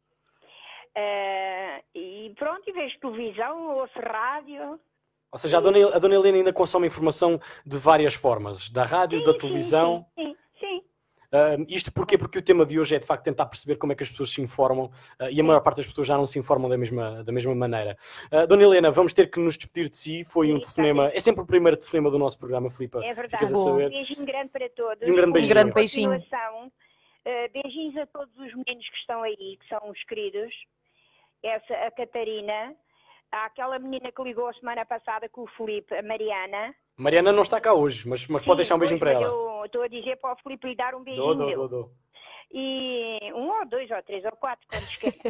Uh, e pronto, e vejo televisão, ouço rádio. Ou seja, a Dona, a Dona Helena ainda consome informação de várias formas, da rádio, da Sim, televisão. Sim, sim, sim. Uh, isto porquê? Porque o tema de hoje é de facto tentar perceber como é que as pessoas se informam uh, e a maior parte das pessoas já não se informam da mesma, da mesma maneira. Uh, Dona Helena, vamos ter que nos despedir de si. Foi um Sim, telefonema, tá é sempre o primeiro telefonema do nosso programa, Filipe. É verdade. Ficas a Um saber. beijinho grande para todos. E um grande beijinho. Um grande beijinho. Continuação. Uh, beijinhos a todos os meninos que estão aí, que são os queridos. Essa, a Catarina. Há aquela menina que ligou a semana passada com o Filipe, a Mariana. Mariana não está cá hoje, mas, mas Sim, pode deixar um beijinho pois, para mas ela. Eu estou a dizer para o Filipe lhe dar um beijinho Dou, dou, meu. dou, dou. E um ou dois ou três ou quatro, quantos querem.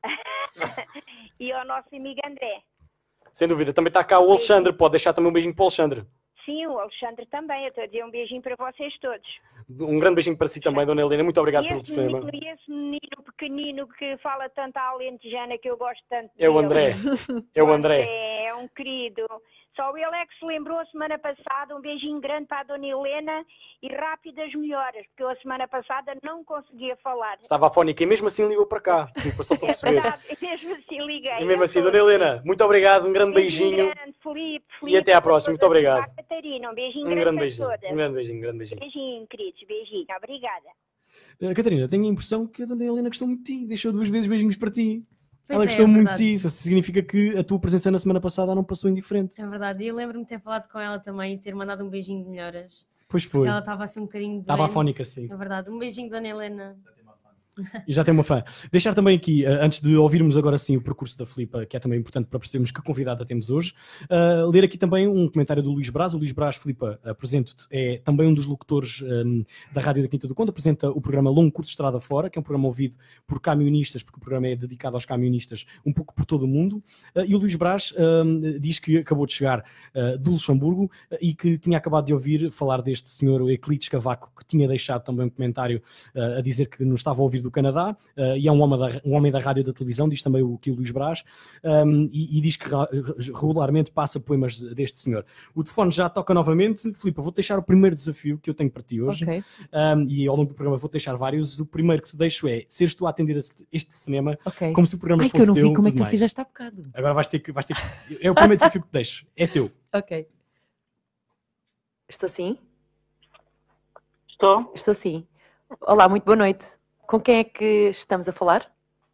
E ao nosso amigo André. Sem dúvida. Também está cá o Alexandre, pode deixar também um beijinho para o Alexandre. Sim, o Alexandre também. Eu estou a dizer um beijinho para vocês todos. Um grande beijinho para si também, Dona Helena. Muito obrigado E pelo esse telefonema. menino, e esse menino pequenino que fala tanto à alentejana que eu gosto tanto É o dele. André. É o André. É um querido. Só ele é que se lembrou a semana passada. Um beijinho grande para a Dona Helena e rápidas melhoras, porque eu a semana passada não conseguia falar. Estava afónica e mesmo assim ligou para cá. Só para É perceber. verdade, mesmo assim liguei. E mesmo assim, Eu Dona tô- Helena, muito obrigado. Um grande beijinho. grande, Filipe, E Filipe, até à próxima. Muito para todas, obrigado. para a Catarina, um beijinho Um grande, grande para beijinho. todas. Um grande beijinho, um grande beijinho. Beijinho, queridos, beijinho. Obrigada. Uh, Catarina, tenho a impressão que a Dona Helena gostou muito de ti. Deixou duas vezes beijinhos para ti. Pois Ela é, gostou é muito de verdade. ti. Isso significa que a tua presença na semana passada não passou indiferente. É verdade. E eu lembro-me de ter falado com ela também e ter mandado um beijinho de melhoras. Pois Porque foi. ela estava assim um bocadinho Estava doente. afónica, sim. É verdade. Um beijinho, Dona Helena. E já tem uma fã. Deixar também aqui, uh, antes de ouvirmos agora sim o percurso da Filipa, que é também importante para percebermos que convidada temos hoje, uh, ler aqui também um comentário do Luís Braz. O Luís Braz, Filipa, apresento-te, é também um dos locutores um, da Rádio da Quinta do Conde, apresenta o programa Longo Curso Estrada Fora, que é um programa ouvido por camionistas, porque o programa é dedicado aos camionistas um pouco por todo o mundo. Uh, e o Luís Braz um, diz que acabou de chegar uh, do Luxemburgo uh, e que tinha acabado de ouvir falar deste senhor Euclides Cavaco, que tinha deixado também um comentário uh, a dizer que nos estava a ouvir do Canadá, uh, e é um homem, da, um homem da rádio e da televisão, diz também o que o Luís Braz, um, e, e diz que regularmente passa poemas deste senhor. O telefone já toca novamente. Filipe, vou-te deixar o primeiro desafio que eu tenho para ti hoje, Ok. um, e ao longo do programa vou-te deixar vários. O primeiro que te deixo é seres tu a atender este, este cinema Ok. como se o programa Ai, que fosse eu não teu vi como é e que tudo tu mais. fizeste há bocado. Agora vais ter que, vais ter que... É o primeiro desafio que te deixo. É teu. Ok. Estou sim? Estou. Estou sim. Olá, muito boa noite. Com quem é que estamos a falar?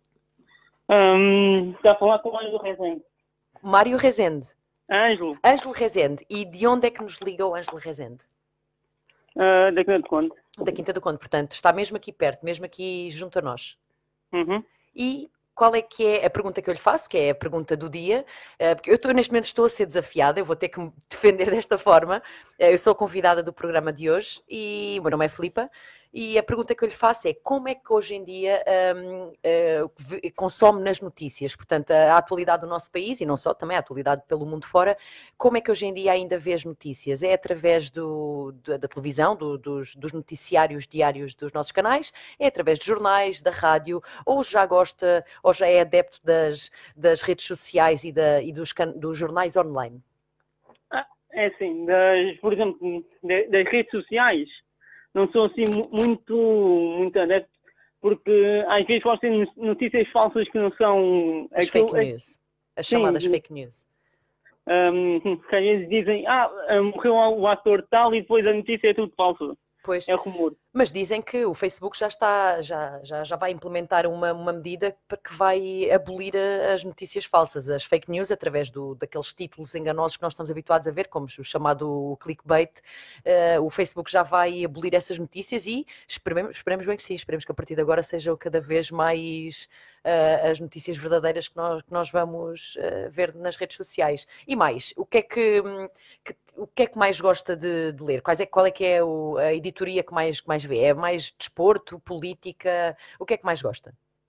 Hum, está a falar com o Ângelo Rezende. Mário Rezende. Ângelo, Ângelo Rezende. E de onde é que nos liga o Ângelo Rezende? uh, da Quinta de Conde. Da Quinta do Conde, portanto, está mesmo aqui perto, mesmo aqui junto a nós. Uhum. E qual é que é a pergunta que eu lhe faço, que é a pergunta do dia, eh, porque eu estou, neste momento estou a ser desafiada, eu vou ter que me defender desta forma. Eh, Eu sou a convidada do programa de hoje e o meu nome é Filipa, e a pergunta que eu lhe faço é como é que hoje em dia hum, eh, ve- consome nas notícias, portanto, a, a atualidade do nosso país, e não só, também a atualidade pelo mundo fora, como é que hoje em dia ainda vê as notícias? É através do, da, da televisão, do- dos, dos noticiários diários dos nossos canais? É através de jornais, da rádio, ou já gosta, ou já é adepto das, das redes sociais e, da, e dos, can- dos jornais online? É assim, das, por exemplo, de- das redes sociais, não sou assim mu- muito, muito adepto, porque às vezes podem ser notícias falsas que não são... As aquilo- fake news, as Sim, chamadas sim. fake news. hum, que às vezes dizem, ah, morreu o ator tal e depois a notícia é tudo falso. Pois. É rumor. Mas dizem que o Facebook já está, já, já, já vai implementar uma, uma medida para que vai abolir a- as notícias falsas, as fake news, através do, daqueles títulos enganosos que nós estamos habituados a ver, como o chamado clickbait. Eh, o Facebook já vai abolir essas notícias e esperemos, esperemos bem que sim, esperemos que a partir de agora sejam cada vez mais eh, as notícias verdadeiras que nós, que nós vamos eh, ver nas redes sociais. E mais, o que é que, hum, que- o que é que mais gosta de, de ler? Quais é, qual é que é o- a editoria que mais, que mais vê? É mais desporto, política? O que é que mais gosta?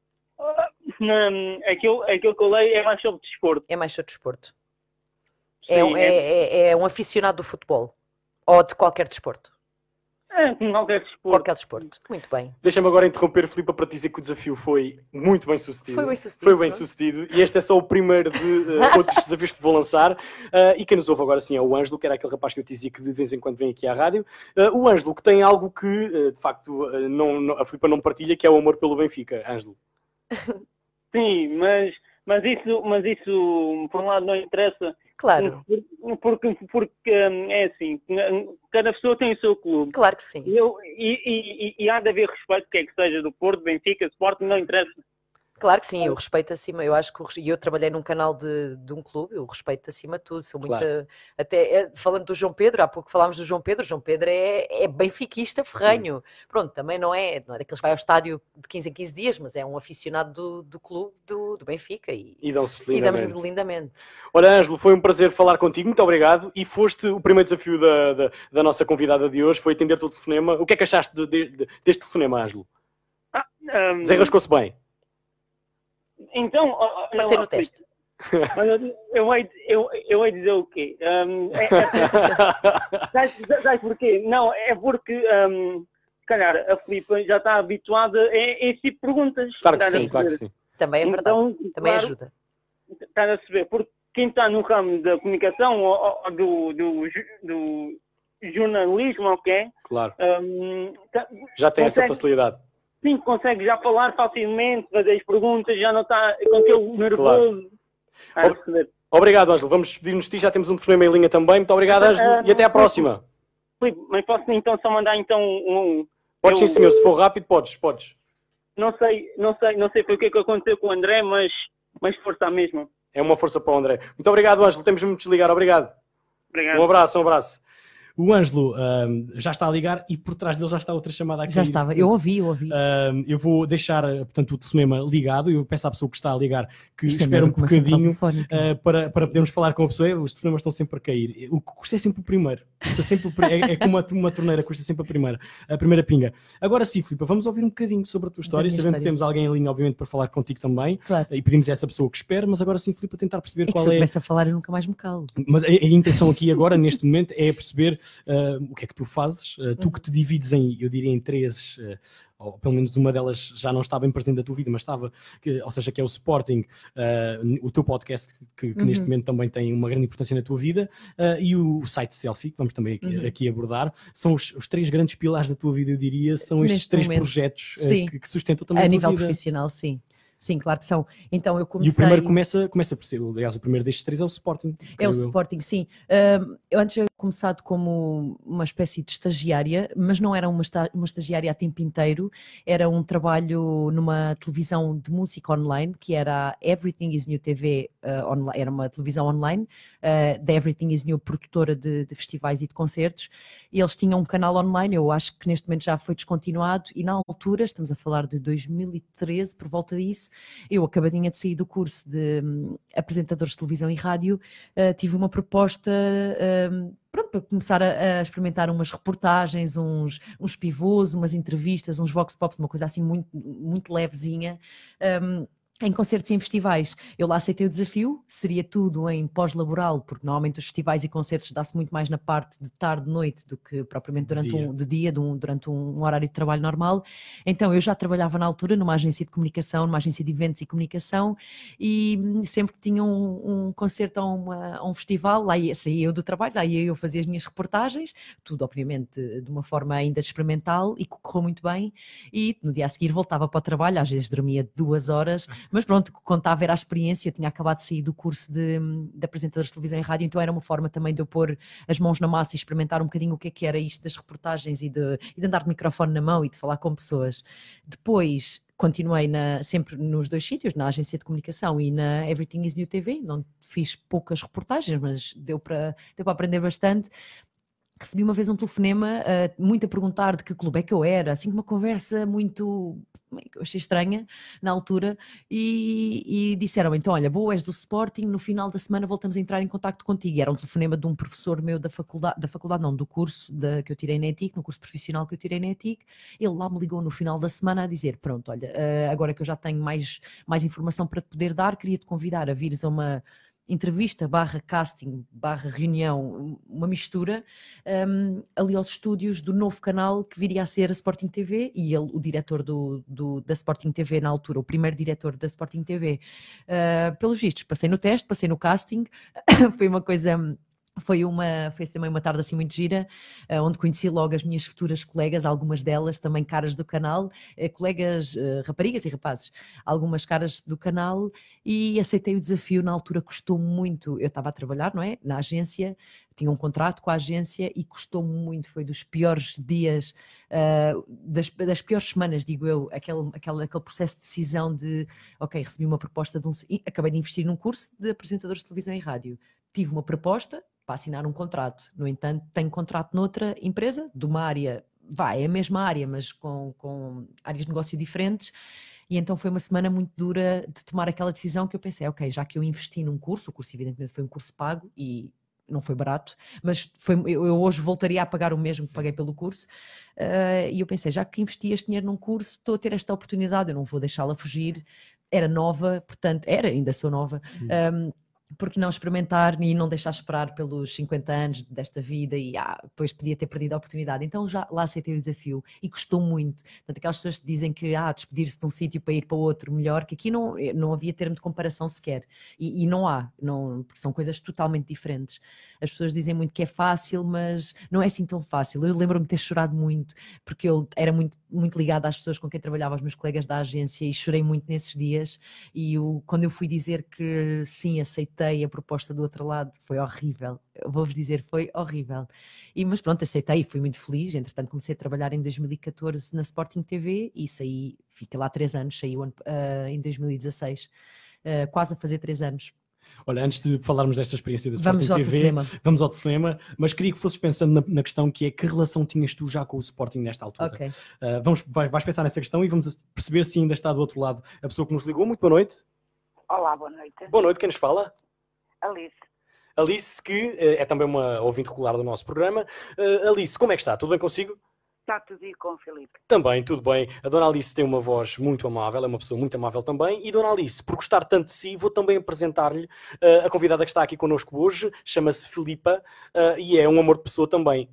Hum, aquilo, aquilo que eu leio é mais sobre desporto. É mais sobre desporto. É, Sim, um- é, é- é um aficionado do futebol? Ou de qualquer desporto? É, com qualquer desporto. Qualquer desporto. Muito bem. Deixa-me agora interromper, Filipe, para te dizer que o desafio foi muito bem sucedido. Foi bem sucedido, Foi bem pronto. sucedido. E este é só o primeiro de uh, outros desafios que te vou lançar. Uh, e quem nos ouve agora sim é o Ângelo, que era aquele rapaz que eu te dizia que de vez em quando vem aqui à rádio. Uh, o Ângelo, que tem algo que, uh, de facto, uh, não, não- a Filipa não partilha, que é o amor pelo Benfica. Ângelo. Sim, mas, mas, isso, mas isso, por um lado, não interessa. Claro, Porque, porque hum, é assim, cada pessoa tem o seu clube. claro que sim. E, eu, e, e, e- e há de haver respeito, quer que seja do Porto, Benfica, Sport, não interessa. Claro que sim, eu respeito acima, eu acho que o res- e eu trabalhei num canal de, de um clube, eu respeito acima de tudo, sou muito, Claro. até é, falando do João Pedro, há pouco falámos do João Pedro, o João Pedro é, é benfiquista ferrenho, pronto, também não é, não é daqueles que vai ao estádio de quinze em quinze dias, mas é um aficionado do, do clube do, do Benfica e, E dão-se e lindamente. damos-nos lindamente. Olha, Ângelo, foi um prazer falar contigo, muito obrigado. E foste o primeiro desafio da, da, da nossa convidada de hoje, foi atender-te o telefonema. O que é que achaste de- de- de- deste telefonema, Ângelo? Ah, hum, Desenrascou-se bem. então, ó, ó, Passei ó, no teste. mas eu, eu, hei, eu, eu hei dizer o quê? Hum, é, é, sabes, sabes porquê? Não, é porque, hum, se calhar, a Filipa já está habituada a esse tipo de perguntas. Claro que Estás a sim, claro que perceber? sim. Também é verdade, Então, também claro, ajuda. Estás a perceber? Porque quem está no ramo da comunicação ou, ou do, do, ju- do jornalismo, ok? Claro, hum, tá- já tem essa consegue- facilidade. sim, consegue já falar facilmente, fazer as perguntas, já não está com aquele nervoso. Estás a perceber? Obrigado, Ângelo. Vamos despedir-nos de ti, já temos um telefonema em linha também. Muito obrigado, Ângelo, Ah, e até à próxima. Filipe, mas posso então só mandar então um. Podes sim, eu- senhor, se for rápido, podes, podes. Não sei, não sei, não sei foi o que é que aconteceu com o André, mas, mas força à mesma. É uma força para o André. Muito obrigado, Ângelo. Temos muito de desligar. Obrigado. Obrigado. Um abraço, um abraço. O Ângelo ahm, já está a ligar e por trás dele já está outra chamada aqui. Já estava, eu ouvi, eu ouvi. Ahm, eu vou deixar, eh, portanto, o telefonema ligado. Eu peço à pessoa que está a ligar que Isto é espere um mesmo uma central bocadinho telefónica. eh, para, para podermos falar com a pessoa. Os telefonemas estão sempre a cair. O que custa é sempre o primeiro. Custa sempre o pri- é, é como uma, uma torneira, custa sempre a primeira, a primeira pinga. Agora sim, Filipe, vamos ouvir um bocadinho sobre a tua história, minha sabendo que história. temos alguém em linha, obviamente, para falar contigo também. Claro. E pedimos a essa pessoa que espere, mas agora sim, Filipe, a tentar perceber É que se qual eu é. começo a falar, eu nunca mais me calo. Mas a, a intenção aqui agora, neste momento, é perceber uh, o que é que tu fazes, uh, tu que te divides em, eu diria, em três, uh, ou pelo menos uma delas já não está bem presente na tua vida, mas estava, que, ou seja, que é o Sporting, uh, o teu podcast, que, que Uhum. neste momento também tem uma grande importância na tua vida, uh, e o, o site Selfie, que vamos também aqui, Uhum. aqui abordar, são os, os três grandes pilares da tua vida, eu diria, são estes Neste três momento, projetos uh, sim. que, que sustentam também A a tua nível vida. profissional, sim. Sim, claro que são. Então eu E comecei... o primeiro começa, começa por ser, aliás, o primeiro destes três é o Sporting. É creio o eu. Sporting, sim. Um, eu antes tinha começado como uma espécie de estagiária, mas não era uma, esta- uma estagiária a tempo inteiro, era um trabalho numa televisão de música online, que era a Everything is New T V, uh, online, era uma televisão online, uh, da Everything is New, produtora de, de festivais e de concertos, e eles tinham um canal online, eu acho que neste momento já foi descontinuado, e na altura, estamos a falar de dois mil e treze, por volta disso, eu acabadinha de sair do curso de hum, apresentadores de televisão e rádio, uh, tive uma proposta hum, pronto, para começar a, a experimentar umas reportagens, uns, uns pivôs, umas entrevistas, uns vox pops, uma coisa assim muito, muito levezinha, hum, em concertos e em festivais. Eu lá aceitei o desafio, seria tudo em pós-laboral, porque normalmente os festivais e concertos dá-se muito mais na parte de tarde, noite, do que propriamente durante dia. um de dia, de um, durante um, um horário de trabalho normal. Então eu já trabalhava na altura numa agência de comunicação, numa agência de eventos e comunicação, e hum, sempre que tinha um, um concerto ou uma- ou um festival, lá ia, saía eu do trabalho, lá ia eu fazer as minhas reportagens, tudo obviamente de de uma forma ainda experimental e que correu muito bem, e no dia a seguir voltava para o trabalho, às vezes dormia duas horas, Mas pronto, contava, era a experiência, eu tinha acabado de sair do curso de, de apresentadores de televisão e rádio, então era uma forma também de eu pôr as mãos na massa e experimentar um bocadinho o que é que era isto das reportagens e de, e de andar de microfone na mão e de falar com pessoas. Depois continuei na, sempre nos dois sítios, na agência de comunicação e na Everything is New T V, onde fiz poucas reportagens, mas deu para, deu para aprender bastante. Recebi uma vez um telefonema, uh, muito a perguntar de que clube é que eu era, assim, uma conversa muito, eu achei estranha na altura, e, e disseram, então, olha, boa, és do Sporting, no final da semana voltamos a entrar em contacto contigo. E era um telefonema de um professor meu da faculdade, da faculdade não, do curso da, que eu tirei na E T I C, no curso profissional que eu tirei na E T I C. Ele lá me ligou no final da semana a dizer, pronto, olha, uh, agora que eu já tenho mais, mais informação para te poder dar, queria-te convidar a vires a uma entrevista barra casting barra reunião, uma mistura, um, ali aos estúdios do novo canal que viria a ser a Sporting T V, e ele, o diretor do, do, da Sporting T V na altura, o primeiro diretor da Sporting T V. Uh, pelos vistos, passei no teste, passei no casting, foi uma coisa... Foi, uma, foi também uma tarde assim muito gira, uh, onde conheci logo as minhas futuras colegas, algumas delas também caras do canal, uh, colegas, uh, raparigas e rapazes, algumas caras do canal, e aceitei o desafio. Na altura custou muito, eu estava a trabalhar, não é, na agência, tinha um contrato com a agência e custou muito, foi dos piores dias, uh, das, das piores semanas, digo eu, aquele, aquele, aquele processo de decisão de, ok, recebi uma proposta de um, acabei de investir num curso de apresentadores de televisão e rádio, tive uma proposta para assinar um contrato. No entanto, tenho contrato noutra empresa, de uma área, vai, é a mesma área, mas com, com áreas de negócio diferentes, e então foi uma semana muito dura de tomar aquela decisão que eu pensei, ok, já que eu investi num curso, o curso evidentemente foi um curso pago e não foi barato, mas foi, eu, eu hoje voltaria a pagar o mesmo que paguei pelo curso, uh, e eu pensei, já que investi este dinheiro num curso, estou a ter esta oportunidade, eu não vou deixá-la fugir, era nova, portanto, era, ainda sou nova, um, porque não experimentar e não deixar esperar pelos cinquenta anos desta vida e ah, depois podia ter perdido a oportunidade. Então já lá aceitei o desafio e custou muito. Portanto, aquelas pessoas que dizem que ah, despedir-se de um sítio para ir para outro melhor, que aqui não, não havia termo de comparação sequer. E, e não há, não, porque são coisas totalmente diferentes. As pessoas dizem muito que é fácil, mas não é assim tão fácil. Eu lembro-me de ter chorado muito, porque eu era muito, muito ligada às pessoas com quem trabalhava, aos meus colegas da agência, e chorei muito nesses dias. E eu, quando eu fui dizer que sim, aceitei a proposta do outro lado, foi horrível. Eu vou-vos dizer, foi horrível. E, mas pronto, aceitei e fui muito feliz. Entretanto, comecei a trabalhar em dois mil e catorze na Sporting T V e saí, fiquei lá três anos, saí uh, em dois mil e dezasseis, uh, quase a fazer três anos. Olha, antes de falarmos desta experiência da Sporting vamos ao T V, telefonema. vamos ao telefonema, mas queria que fosses pensando na, na questão que é, que relação tinhas tu já com o Sporting nesta altura? Ok. Uh, vamos, vai, vais pensar nessa questão e vamos perceber se ainda está do outro lado a pessoa que nos ligou. Muito boa noite. Olá, boa noite. Boa noite, quem nos fala? Alice. Alice, que uh, é também uma ouvinte regular do nosso programa. Uh, Alice, como é que está? Tudo bem consigo? Está tudo aí com o Filipe. Também, tudo bem. A Dona Alice tem uma voz muito amável, é uma pessoa muito amável também. E Dona Alice, por gostar tanto de si, vou também apresentar-lhe uh, a convidada que está aqui connosco hoje. Chama-se Filipa uh, e é um amor de pessoa também.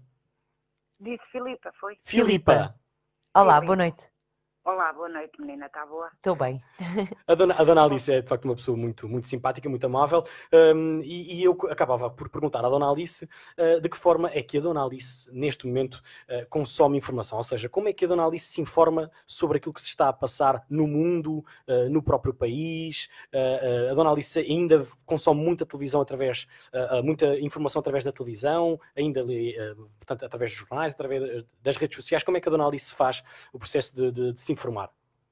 Disse Filipa, foi? Filipa. Olá, Filipe. boa noite. Olá, boa noite, menina, está boa? Estou bem. A dona, a dona Alice é de facto uma pessoa muito, muito simpática, muito amável, um, e, e eu acabava por perguntar à Dona Alice uh, de que forma é que a Dona Alice neste momento uh, consome informação, ou seja, como é que a Dona Alice se informa sobre aquilo que se está a passar no mundo, uh, no próprio país. Uh, uh, a Dona Alice ainda consome muita televisão através, uh, uh, muita informação através da televisão, ainda lê, uh, portanto, através dos jornais, através das redes sociais. Como é que a Dona Alice faz o processo de, de, de se informar?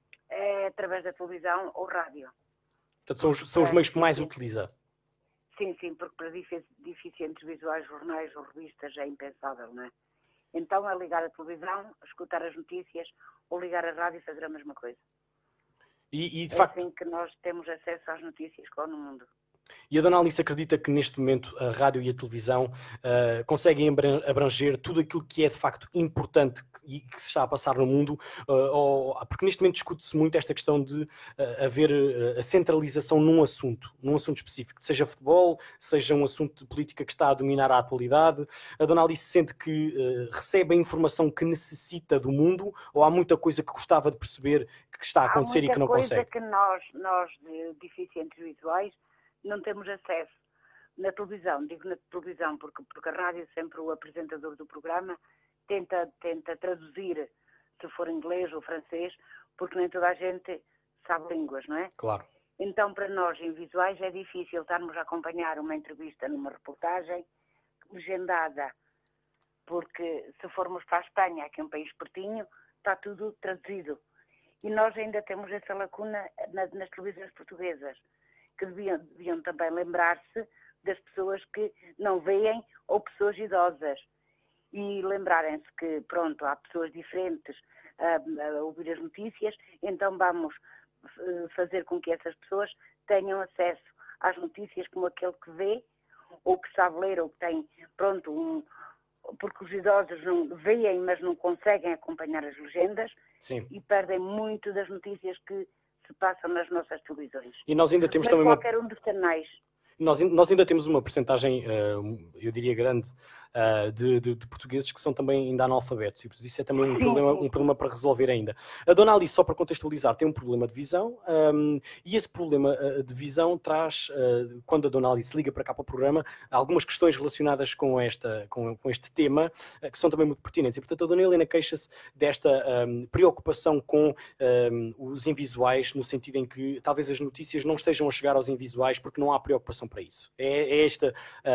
É através da televisão ou rádio. Portanto, são os, são os meios que mais utiliza. Sim, sim, porque para deficientes visuais, jornais ou revistas é impensável, não é? Então é ligar a televisão, escutar as notícias, ou ligar a rádio e fazer a mesma coisa. E, e de é facto... assim que nós temos acesso às notícias que há no mundo. E a Dona Alice acredita que neste momento a rádio e a televisão uh, conseguem abranger tudo aquilo que é de facto importante e que se está a passar no mundo, uh, ou, porque neste momento discute-se muito esta questão de uh, haver uh, a centralização num assunto, num assunto específico, seja futebol, seja um assunto de política que está a dominar a atualidade. A Dona Alice sente que uh, recebe a informação que necessita do mundo, ou há muita coisa que gostava de perceber que está a acontecer e que não consegue? Há muita coisa que nós, nós de deficientes visuais, não temos acesso na televisão. Digo na televisão porque, porque a rádio, sempre o apresentador do programa tenta, tenta traduzir, se for inglês ou francês, porque nem toda a gente sabe línguas, não é? Claro. Então, para nós, em visuais, é difícil estarmos a acompanhar uma entrevista numa reportagem legendada, porque se formos para a Espanha, que é um país pertinho, está tudo traduzido. E nós ainda temos essa lacuna nas, nas televisões portuguesas, que deviam, deviam também lembrar-se das pessoas que não veem ou pessoas idosas. E lembrarem-se que, pronto, há pessoas diferentes a, a ouvir as notícias, então vamos fazer com que essas pessoas tenham acesso às notícias como aquele que vê, ou que sabe ler, ou que tem, pronto, um, porque os idosos não veem, mas não conseguem acompanhar as legendas. Sim. E perdem muito das notícias que se passam nas nossas televisões. E nós ainda temos mas também qualquer uma... um dos canais. Nós, nós ainda temos uma percentagem, uh, eu diria grande, uh, de, de, de portugueses que são também ainda analfabetos. E portanto, isso é também um, Sim, problema, sim. um problema para resolver ainda. A dona Alice, só para contextualizar, tem um problema de visão, um, e esse problema uh, de visão traz, uh, quando a dona Alice liga para cá para o programa, algumas questões relacionadas com, esta, com, com este tema, uh, que são também muito pertinentes. E portanto a dona Helena queixa-se desta um, preocupação com um, os invisuais, no sentido em que talvez as notícias não estejam a chegar aos invisuais porque não há preocupação para isso. É, é esta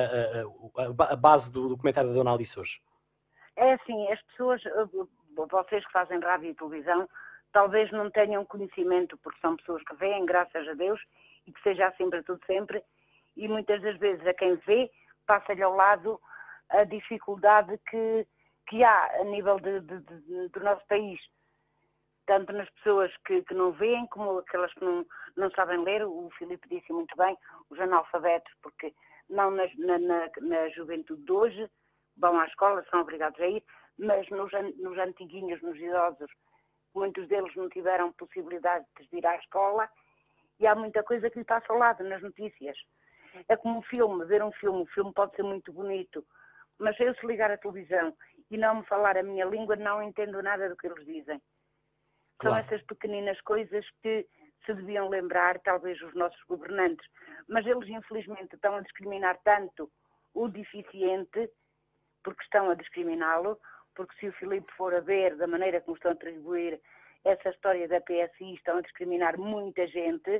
a, a, a base do, do comentário da dona Alice hoje. É assim, as pessoas, vocês que fazem rádio e televisão, talvez não tenham conhecimento, porque são pessoas que veem, graças a Deus, e que seja assim para tudo sempre, e muitas das vezes a quem vê, passa-lhe ao lado a dificuldade que, que há a nível de, de, de, do nosso país. Tanto nas pessoas que, que não veem, como aquelas que não, não sabem ler. O Filipe disse muito bem, os analfabetos, porque não nas, na, na, na juventude de hoje, vão à escola, são obrigados a ir, mas nos, nos antiguinhos, nos idosos, muitos deles não tiveram possibilidade de ir à escola, e há muita coisa que lhe passa ao lado nas notícias. É como um filme, ver um filme, o filme pode ser muito bonito, mas se eu se ligar à televisão e não me falar a minha língua, não entendo nada do que eles dizem. São Claro. essas pequeninas coisas que se deviam lembrar, talvez, os nossos governantes. Mas eles, infelizmente, estão a discriminar tanto o deficiente, porque estão a discriminá-lo, porque se o Filipe for a ver da maneira como estão a atribuir essa história da P S I, estão a discriminar muita gente,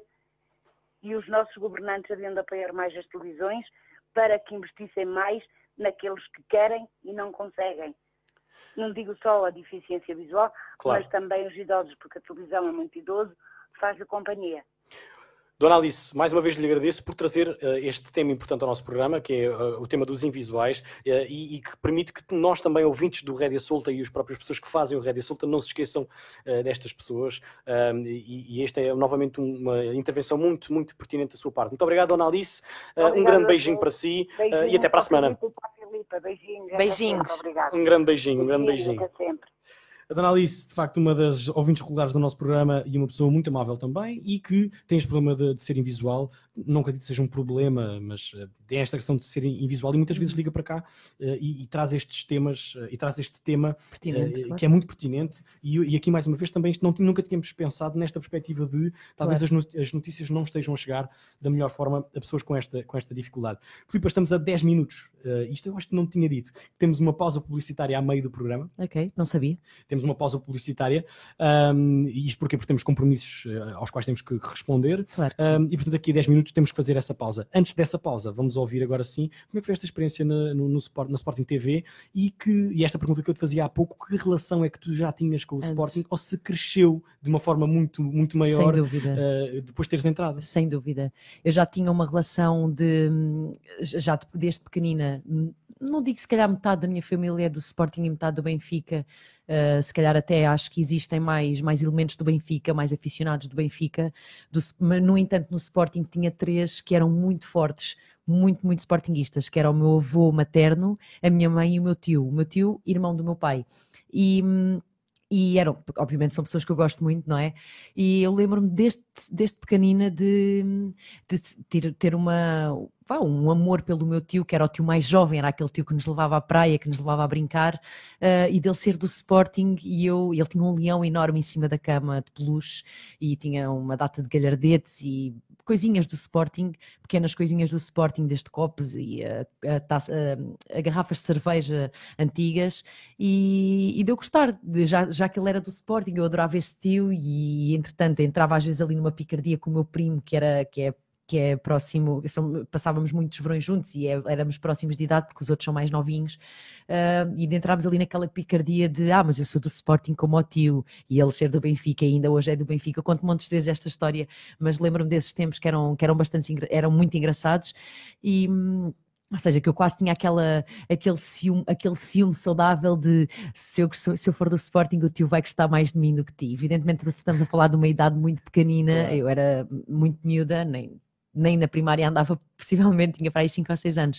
e os nossos governantes haviam de apoiar mais as televisões para que investissem mais naqueles que querem e não conseguem. Não digo só a deficiência visual, Claro. mas também os idosos, porque a televisão é muito idoso, faz-lhe companhia. Dona Alice, mais uma vez lhe agradeço por trazer uh, este tema importante ao nosso programa, que é uh, o tema dos invisuais, uh, e, e que permite que nós também, ouvintes do Rédea Solta e as próprias pessoas que fazem o Rédea Solta, não se esqueçam uh, destas pessoas, um, e, e esta é novamente uma intervenção muito, muito pertinente da sua parte. Muito obrigado, Dona Alice, uh, um Obrigada, grande beijinho Deus. para si, uh, Beijinho e até para a semana. Filipe, para a Filipa. Beijinhos. Beijinhos. Obrigado. Um grande beijinho, um grande beijinho. Até sempre. A Dona Alice, de facto, uma das ouvintes regulares do nosso programa e uma pessoa muito amável também, e que tem este problema de, de ser invisual. Não acredito que seja um problema, mas uh, tem esta questão de ser invisual e muitas vezes liga para cá uh, e, e traz estes temas, uh, e traz este tema Pertinente, uh, claro. que é muito pertinente, e, e aqui mais uma vez também isto não, nunca tínhamos pensado nesta perspectiva de talvez Claro. as, no, as notícias não estejam a chegar da melhor forma a pessoas com esta, com esta dificuldade. Filipe, estamos a dez minutos, uh, isto eu acho que não tinha dito. Temos uma pausa publicitária a meio do programa. Ok, não sabia. Temos uma pausa publicitária, um, e isto porque, porque temos compromissos uh, aos quais temos que responder, Claro que sim. um, e portanto aqui a dez minutos temos que fazer essa pausa. Antes dessa pausa, vamos ouvir agora sim como é que foi esta experiência na, no, no Sport, na Sporting T V, e, que, e esta pergunta que eu te fazia há pouco, que relação é que tu já tinhas com o Antes. Sporting, ou se cresceu de uma forma muito, muito maior Sem dúvida. uh, depois de teres entrado? Sem dúvida. Eu já tinha uma relação de, já de- desde pequenina, não digo se calhar metade da minha família é do Sporting e metade do Benfica, uh, se calhar até acho que existem mais, mais elementos do Benfica, mais aficionados do Benfica, do, mas no entanto no Sporting tinha três que eram muito fortes, muito, muito sportinguistas, que era o meu avô materno, a minha mãe e o meu tio, o meu tio, irmão do meu pai. E... hum, E eram, obviamente, são pessoas que eu gosto muito, não é? E eu lembro-me desde, desde pequenina de, de ter, ter uma, vá, um amor pelo meu tio, que era o tio mais jovem, era aquele tio que nos levava à praia, que nos levava a brincar, uh, e dele ser do Sporting, e eu, ele tinha um leão enorme em cima da cama de peluche, e tinha uma data de galhardetes e coisinhas do Sporting, pequenas coisinhas do Sporting, desde copos e a, a, taça, a, a garrafas de cerveja antigas, e, e deu gostar, de, já, já que ele era do Sporting, eu adorava esse tio, e entretanto entrava às vezes ali numa picardia com o meu primo, que, era, que é que é próximo, são, passávamos muitos verões juntos e é, éramos próximos de idade porque os outros são mais novinhos, uh, e entrámos ali naquela picardia de, ah, mas eu sou do Sporting como o tio, e ele ser do Benfica, e ainda hoje é do Benfica. Eu conto montes de vezes esta história, mas lembro-me desses tempos que eram, que eram bastante, eram muito engraçados, e... Ou seja, que eu quase tinha aquela, aquele, ciúme, aquele ciúme saudável de se eu, se eu for do Sporting o tio vai gostar mais de mim do que ti. Evidentemente estamos a falar de uma idade muito pequenina, claro. Eu era muito miúda, nem... nem na primária andava, possivelmente tinha para aí cinco ou seis anos.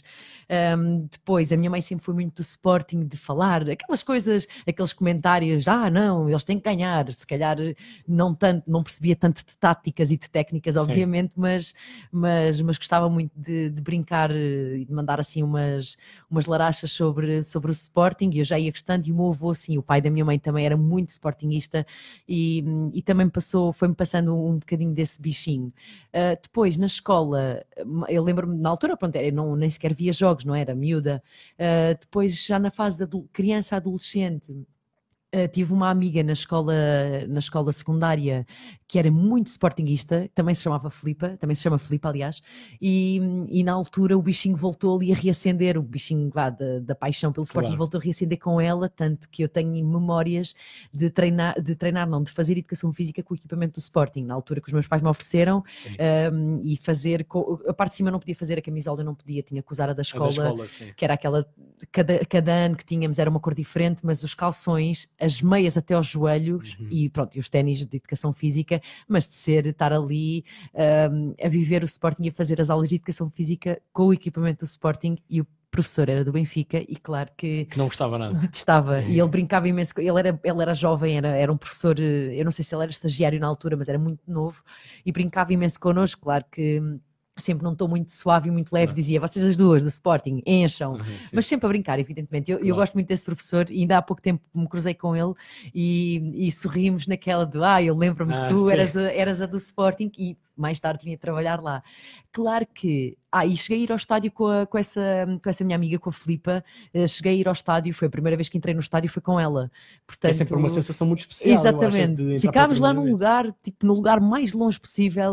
Um, depois, a minha mãe sempre foi muito do Sporting, de falar, aquelas coisas, aqueles comentários, ah não, eles têm que ganhar, se calhar não tanto, não percebia tanto de táticas e de técnicas, Sim. obviamente, mas, mas, mas gostava muito de, de brincar e de mandar assim umas, umas larachas sobre, sobre o Sporting, e eu já ia gostando, e o meu avô, sim, o pai da minha mãe também era muito sportinguista, e, e também passou, foi-me passando um bocadinho desse bichinho. Uh, depois, na escola, eu lembro-me, na altura, pronto, eu não, nem sequer via jogos, não era miúda. Uh, depois, já na fase de criança, adolescente, uh, tive uma amiga na escola, na escola secundária que era muito sportinguista, também se chamava Filipa, também se chama Filipa, aliás, e, e na altura o bichinho voltou ali a reacender, o bichinho vá, da, da paixão pelo Sporting claro. Voltou a reacender com ela, tanto que eu tenho memórias de treinar, de treinar não, de fazer educação física com o equipamento do Sporting, na altura que os meus pais me ofereceram, um, e fazer, a parte de cima eu não podia fazer, a camisola eu não podia, tinha que usar a da escola, a da escola que era aquela, cada, cada ano que tínhamos era uma cor diferente, mas os calções, as meias até aos joelhos, uhum. e pronto, e os ténis de educação física, mas de ser, estar ali um, a viver o Sporting e a fazer as aulas de educação física com o equipamento do Sporting, e o professor era do Benfica e claro que... Que não gostava nada. Detestava, é. E ele brincava imenso, ele era, ele era jovem, era, era um professor, eu não sei se ele era estagiário na altura, mas era muito novo, e brincava imenso connosco, claro que... sempre num tom muito suave e muito leve, não. Dizia, vocês as duas do Sporting, encham, uhum, mas sempre a brincar, evidentemente. Eu, claro. Eu gosto muito desse professor e ainda há pouco tempo me cruzei com ele e, e sorrimos naquela do, ah, eu lembro-me ah, que tu eras a, eras a do Sporting, e mais tarde vinha trabalhar lá. Claro que, ah, e cheguei a ir ao estádio com, a, com, essa, com essa minha amiga, com a Filipa, uh, cheguei a ir ao estádio, foi a primeira vez que entrei no estádio, foi com ela. Portanto, é sempre uma sensação muito especial. Exatamente, ficámos lá num vez. lugar, tipo, no lugar mais longe possível,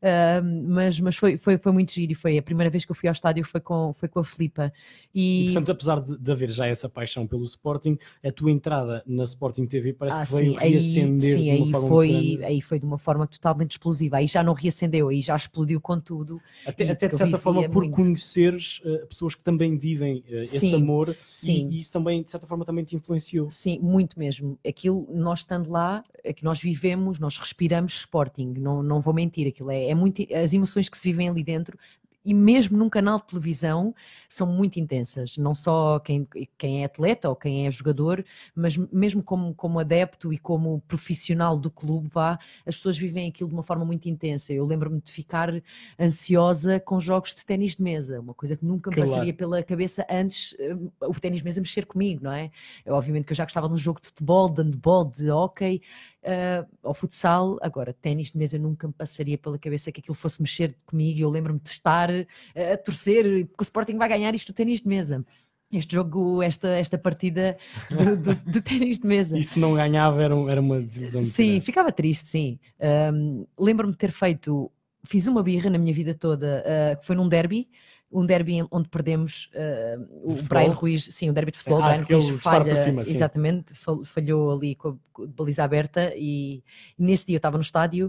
uh, mas, mas foi, foi, foi muito giro, e foi a primeira vez que eu fui ao estádio, foi com, foi com a Filipa. E... e portanto, apesar de, de haver já essa paixão pelo Sporting, a tua entrada na Sporting T V parece ah, que veio sim, aí, reacender sim, de uma aí forma foi, muito grande. Aí foi de uma forma totalmente explosiva, aí já não reacendeu, aí já explodiu com tudo. Até, até de certa forma por muito. conheceres uh, pessoas que também vivem uh, esse sim, amor, sim. E, e isso também de certa forma também te influenciou. Sim, muito mesmo. Aquilo, nós estando lá, é que nós vivemos, nós respiramos Sporting, não, não vou mentir, aquilo é, é muito, as emoções que se vivem ali dentro, e mesmo num canal de televisão, são muito intensas, não só quem, quem é atleta ou quem é jogador, mas mesmo como, como adepto e como profissional do clube, vá, as pessoas vivem aquilo de uma forma muito intensa. Eu lembro-me de ficar ansiosa com jogos de ténis de mesa, uma coisa que nunca me claro. passaria pela cabeça antes, o ténis de mesa mexer comigo, não é? Eu, obviamente que eu já gostava de um jogo de futebol, de handball, de hóquei, Uh, ao futsal, agora ténis de mesa nunca me passaria pela cabeça que aquilo fosse mexer comigo, e eu lembro-me de estar uh, a torcer porque o Sporting vai ganhar isto do ténis de mesa, este jogo, esta, esta partida de, de, de ténis de mesa. E se não ganhava era, era uma desilusão. Sim, grande. Ficava triste, sim. Um, lembro-me de ter feito, fiz uma birra na minha vida toda, uh, que foi num derby, um derby onde perdemos uh, o Brian Ruiz, sim, o derby de futebol, ah, Brian Ruiz falha, cima, exatamente, falhou ali com a, com a baliza aberta, e nesse dia eu estava no estádio,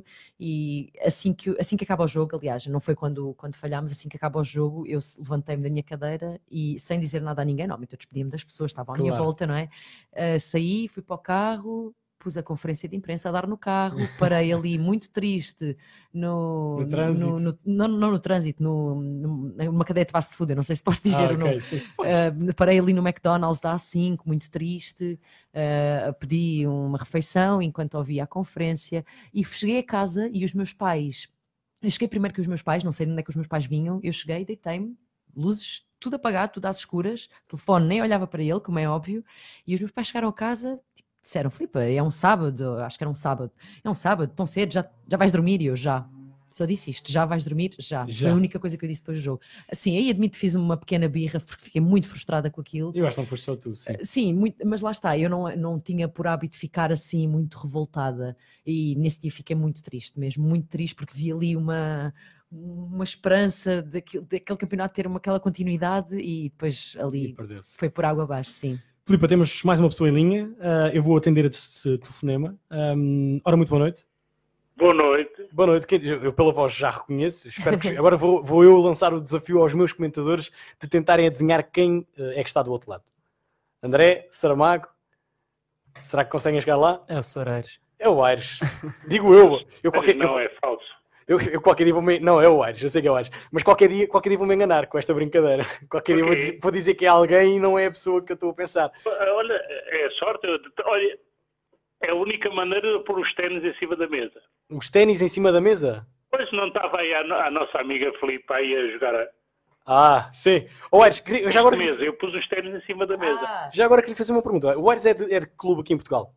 e assim que, assim que acaba o jogo, aliás, não foi quando, quando falhámos, assim que acaba o jogo, eu levantei-me da minha cadeira e sem dizer nada a ninguém, normalmente eu despedia-me das pessoas, estavam à claro. minha volta, não é? Uh, saí, fui para o carro, pus a conferência de imprensa a dar no carro, parei ali muito triste no, no trânsito, no, no, não, não no trânsito, no, numa cadeia de fast food, eu não sei se posso dizer ah, ou não. Okay, sim, uh, parei ali no McDonald's da A cinco, muito triste, uh, pedi uma refeição enquanto ouvia a conferência, e cheguei a casa e os meus pais Eu cheguei primeiro que os meus pais, não sei de onde é que os meus pais vinham, eu cheguei, deitei-me, luzes, tudo apagado, tudo às escuras, telefone nem olhava para ele, como é óbvio, e os meus pais chegaram a casa, tipo, disseram, Filipe, é um sábado, acho que era um sábado, é um sábado, tão cedo, já, já vais dormir? E eu, já. Só disse isto, já vais dormir? Já. Já. Foi a única coisa que eu disse depois do jogo. Assim, aí admito que fiz uma pequena birra, porque fiquei muito frustrada com aquilo. Eu acho que não foste só tu, sim. Sim, muito, mas lá está, eu não, não tinha por hábito ficar assim muito revoltada e nesse dia fiquei muito triste, mesmo muito triste, porque vi ali uma, uma esperança daquele, daquele campeonato ter uma, aquela continuidade e depois ali E perdeu-se. foi por água abaixo, sim. Filipe, temos mais uma pessoa em linha, uh, eu vou atender esse telefonema. Um, ora, muito boa noite. Boa noite. Boa noite, que eu pela voz já reconheço. Espero que... Agora vou, vou eu lançar o desafio aos meus comentadores de tentarem adivinhar quem uh, é que está do outro lado. André, Saramago, será que conseguem chegar lá? É o Soares. É o Aires. Digo eu. eu qualquer... Não, eu... é falso. Eu, eu qualquer dia vou me... Não, é o Aires, eu sei que é o Aires. Mas qualquer dia, qualquer dia vou me enganar com esta brincadeira. Qualquer okay. dia vou dizer, vou dizer que é alguém e não é a pessoa que eu estou a pensar. Olha, é sorte. Olha, é a única maneira de pôr os ténis em cima da mesa. Os ténis em cima da mesa? Pois não estava aí a, a nossa amiga Filipe aí a jogar a... Ah, sim. O Aires, já agora... Mesa, eu pus os ténis em cima da mesa. Ah. Já agora queria fazer uma pergunta. O Aires é de, é de clube aqui em Portugal?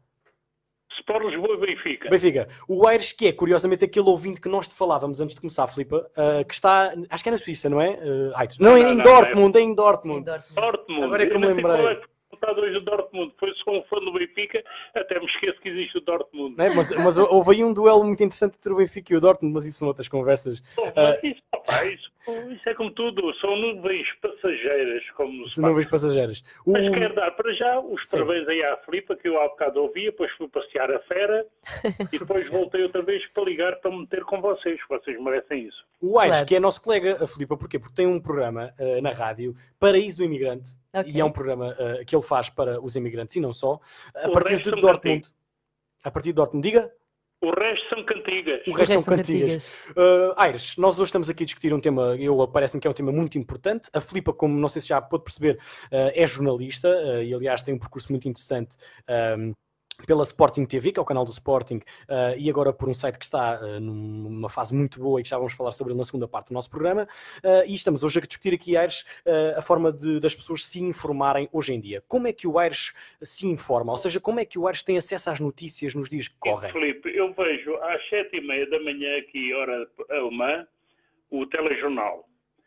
Sport Lisboa e Benfica. Benfica. O Aires, que é, curiosamente, aquele ouvinte que nós te falávamos antes de começar, Filipe, uh, que está, acho que é na Suíça, não é? Uh, Aires. Não, não, é em, não, Dortmund, não é... é em Dortmund, em Dortmund. Dortmund. Agora é que eu me lembrei. Hoje o Dortmund, foi como fã do Benfica, até me esqueço que existe o Dortmund. Não é? mas, mas houve aí um duelo muito interessante entre o Benfica e o Dortmund, mas isso são outras conversas. Bom, mas isso, opa, isso, isso é como tudo, são nuvens passageiras. Como são nuvens passageiras. O... Mas quero dar para já os Sim. parabéns aí à Filipe, que eu há bocado ouvia, depois fui passear a fera e depois voltei outra vez para ligar para me meter com vocês, vocês merecem isso. O Aires, Claro. que é nosso colega, a Filipe, porquê? Porque tem um programa uh, na rádio, Paraíso do Imigrante, Okay. e é um programa uh, que ele faz para os imigrantes e não só, a O partir resto de são Dortmund. cantigas. A partir de Dortmund, diga. O resto são cantigas. O resto são cantigas. Uh, Aires, nós hoje estamos aqui a discutir um tema, eu parece-me que é um tema muito importante. A Filipa, como não sei se já pôde perceber, uh, é jornalista uh, e aliás tem um percurso muito interessante um, pela Sporting T V, que é o canal do Sporting, uh, e agora por um site que está uh, numa fase muito boa e que já vamos falar sobre ele na segunda parte do nosso programa. Uh, e estamos hoje a discutir aqui, Aires, uh, a forma de, das pessoas se informarem hoje em dia. Como é que o Aires se informa? Ou seja, como é que o Aires tem acesso às notícias nos dias que correm? Filipe, eu vejo às sete e meia da manhã aqui, hora alemã, o telejornal.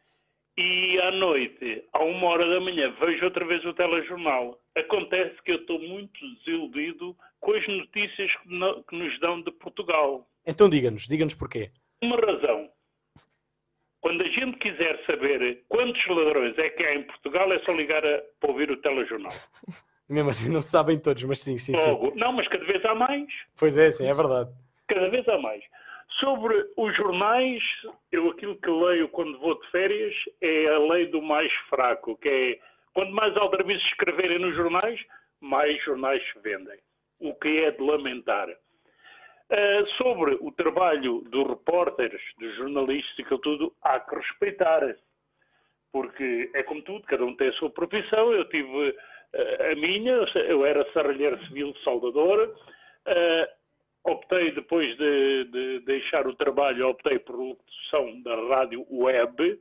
E à noite, à uma hora da manhã, vejo outra vez o telejornal. Acontece que eu estou muito desiludido com as notícias que, no, que nos dão de Portugal. Então diga-nos, diga-nos porquê. Uma razão. Quando a gente quiser saber quantos ladrões é que há em Portugal, é só ligar a, para ouvir o telejornal. Mesmo assim, não se sabem todos, mas sim, sim, Logo, sim. Não, mas cada vez há mais. Pois é, sim, é verdade. Cada vez há mais. Sobre os jornais, eu aquilo que leio quando vou de férias é a lei do mais fraco, que é, quanto mais aldrabices escreverem nos jornais, mais jornais se vendem. O que é de lamentar. Uh, sobre o trabalho dos repórteres, dos jornalistas e aquilo tudo, há que respeitar. Porque é como tudo, cada um tem a sua profissão. Eu tive uh, a minha, eu era serralheiro civil de Salvador. Uh, Optei, depois de, de deixar o trabalho, optei por locução da rádio web.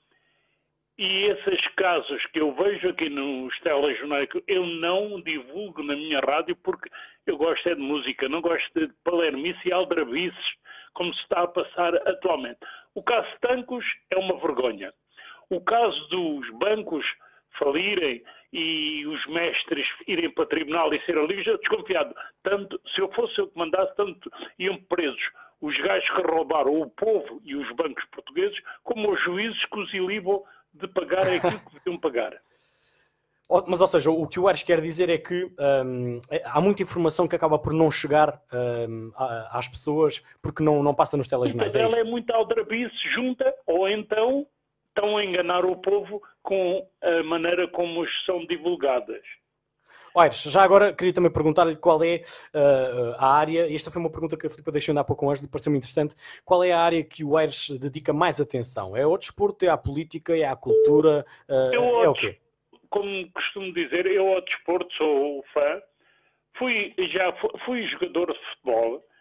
E esses casos que eu vejo aqui nos telejornais, eu não divulgo na minha rádio porque eu gosto é de música, não gosto de palermice e aldrabices, como se está a passar atualmente. O caso de Tancos é uma vergonha. O caso dos bancos falirem e os mestres irem para tribunal e serem livres, eu desconfiado. Tanto, se eu fosse eu que mandasse, tanto iam presos os gajos que roubaram o povo e os bancos portugueses, como os juízes que os ilibam de pagarem aquilo que deviam pagar. Mas, ou seja, o que o Aires quer dizer é que um, há muita informação que acaba por não chegar um, às pessoas porque não, não passa nos telejornais. Então, ela é muito aldrabice junta, ou então estão a enganar o povo com a maneira como são divulgadas. Aires, já agora queria também perguntar-lhe qual é uh, a área, e esta foi uma pergunta que a Filipe deixou ainda há pouco com o Ângelo, pareceu-me interessante, qual é a área que o Aires dedica mais atenção? É ao desporto, é à política, é à cultura, uh, eu, é o quê? Como costumo dizer, eu ao desporto sou fã, fui, já fui, fui jogador de futebol,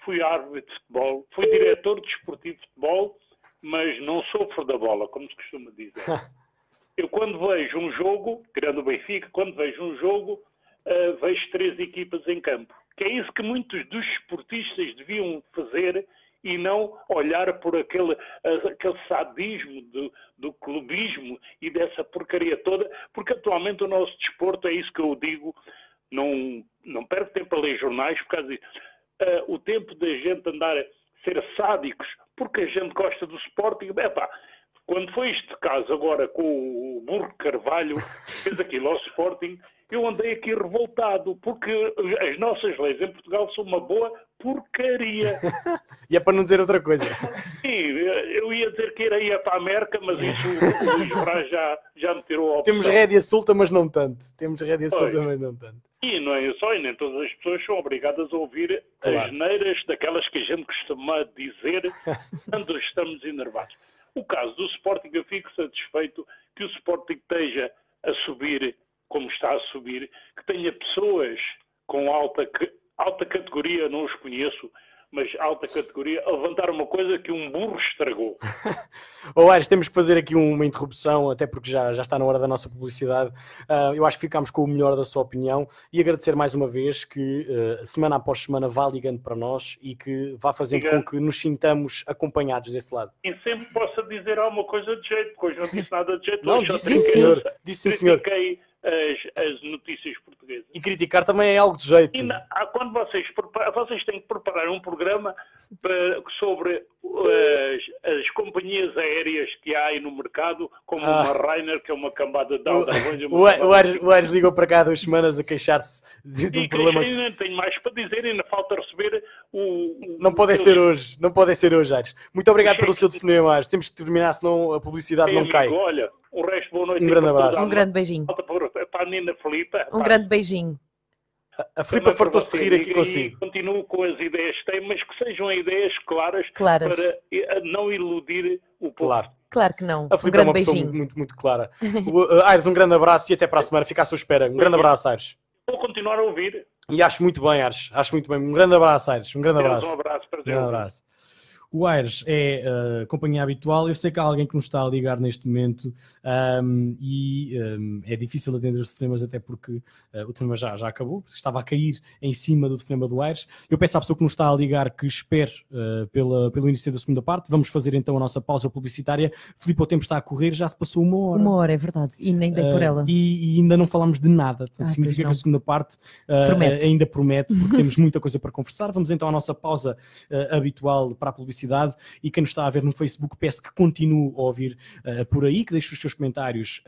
fui árbitro de futebol, fui diretor desportivo de futebol, mas não sofro da bola, como se costuma dizer. Eu quando vejo um jogo, tirando o Benfica, quando vejo um jogo, uh, vejo três equipas em campo. Que é isso que muitos dos esportistas deviam fazer e não olhar por aquele, uh, aquele sadismo do, do clubismo e dessa porcaria toda, porque atualmente o nosso desporto, é isso que eu digo, não, não perco tempo a ler jornais por causa disso. Uh, o tempo da gente andar a ser sádicos porque a gente gosta do Sporting, epá, quando foi este caso agora com o Burro Carvalho, fez aquilo ao Sporting, eu andei aqui revoltado, porque as nossas leis em Portugal são uma boa porcaria. E é para não dizer outra coisa. Sim, eu ia dizer que era ir para a América, mas isso o Luís Braz já, já me tirou a opção. Temos rédea solta, mas não tanto. Temos rédea Pois. solta, mas não tanto. E não é só, e nem todas as pessoas são obrigadas a ouvir Claro. as neiras daquelas que a gente costuma dizer quando estamos enervados. O caso do Sporting, eu fico satisfeito que o Sporting esteja a subir como está a subir, que tenha pessoas com alta, ca- alta categoria, não os conheço, mas alta categoria, a levantar uma coisa que um burro estragou. Ó Aires, temos que fazer aqui uma interrupção, até porque já, já está na hora da nossa publicidade. Ah, eu acho que ficámos com o melhor da sua opinião e agradecer mais uma vez que ah, semana após semana vá ligando para nós e que vá fazendo Obrigado. com que nos sintamos acompanhados desse lado. E sempre possa dizer alguma coisa de jeito, porque hoje não disse nada de jeito. Não, hoje só disse sim, critiquei- senhor. Disse sim, senhor. critiquei as, as notícias portuguesas. E criticar também é algo de jeito. E na- há- quando vocês, prepara- vocês têm que preparar um programa para- sobre as, as companhias aéreas que há aí no mercado, como Ah. uma Ryanair, que é uma cambada de aldrabões. e uma O, A- cambada o, Aires, de- o Aires ligou para cá há duas semanas a queixar-se de, de um E problema. que ainda tenho mais para dizer, ainda falta receber o... o- Não podem aqueles- ser hoje, não podem ser hoje, Aires. Muito obrigado pelo seu telefonema, Aires. Temos que terminar, senão a publicidade Ei, não cai. amigo, olha, o resto, boa noite. Um e grande para todos. abraço. Um grande beijinho. Falta para, para a Nina Filipa. Um Pá, grande beijinho. A Filipa fartou-se de rir aqui e, consigo. E continuo com as ideias que tem, mas que sejam ideias claras, Claras. para eh, não iludir o povo. Claro. Claro que não. A Um Filipa é grande uma pessoa beijinho. muito, muito, muito clara. O, uh, Aires, um grande abraço e até para a semana. Fica à sua espera. Um grande abraço, Aires. Vou continuar a ouvir. E acho muito bem, Aires. Acho muito bem. Um grande abraço, Aires. Um grande Deus, abraço. um abraço para Um grande abraço. O Aires é uh, companhia habitual. Eu sei que há alguém que nos está a ligar neste momento um, e um, é difícil atender os telefonemas, até porque uh, o telefonema já, já acabou, estava a cair em cima do telefonema do Aires. Eu peço à pessoa que nos está a ligar que espere uh, pela, pelo início da segunda parte. Vamos fazer então a nossa pausa publicitária. Filipe, o tempo está a correr, já se passou uma hora. Uma hora, é verdade. E nem dei por Uh, ela. E, e ainda não falámos de nada. Portanto, Ah, pois significa não. que a segunda parte uh, Promete. ainda promete, porque temos muita coisa para conversar. Vamos então à nossa pausa uh, habitual para a publicidade. E quem nos está a ver no Facebook, peço que continue a ouvir uh, por aí, que deixe os seus comentários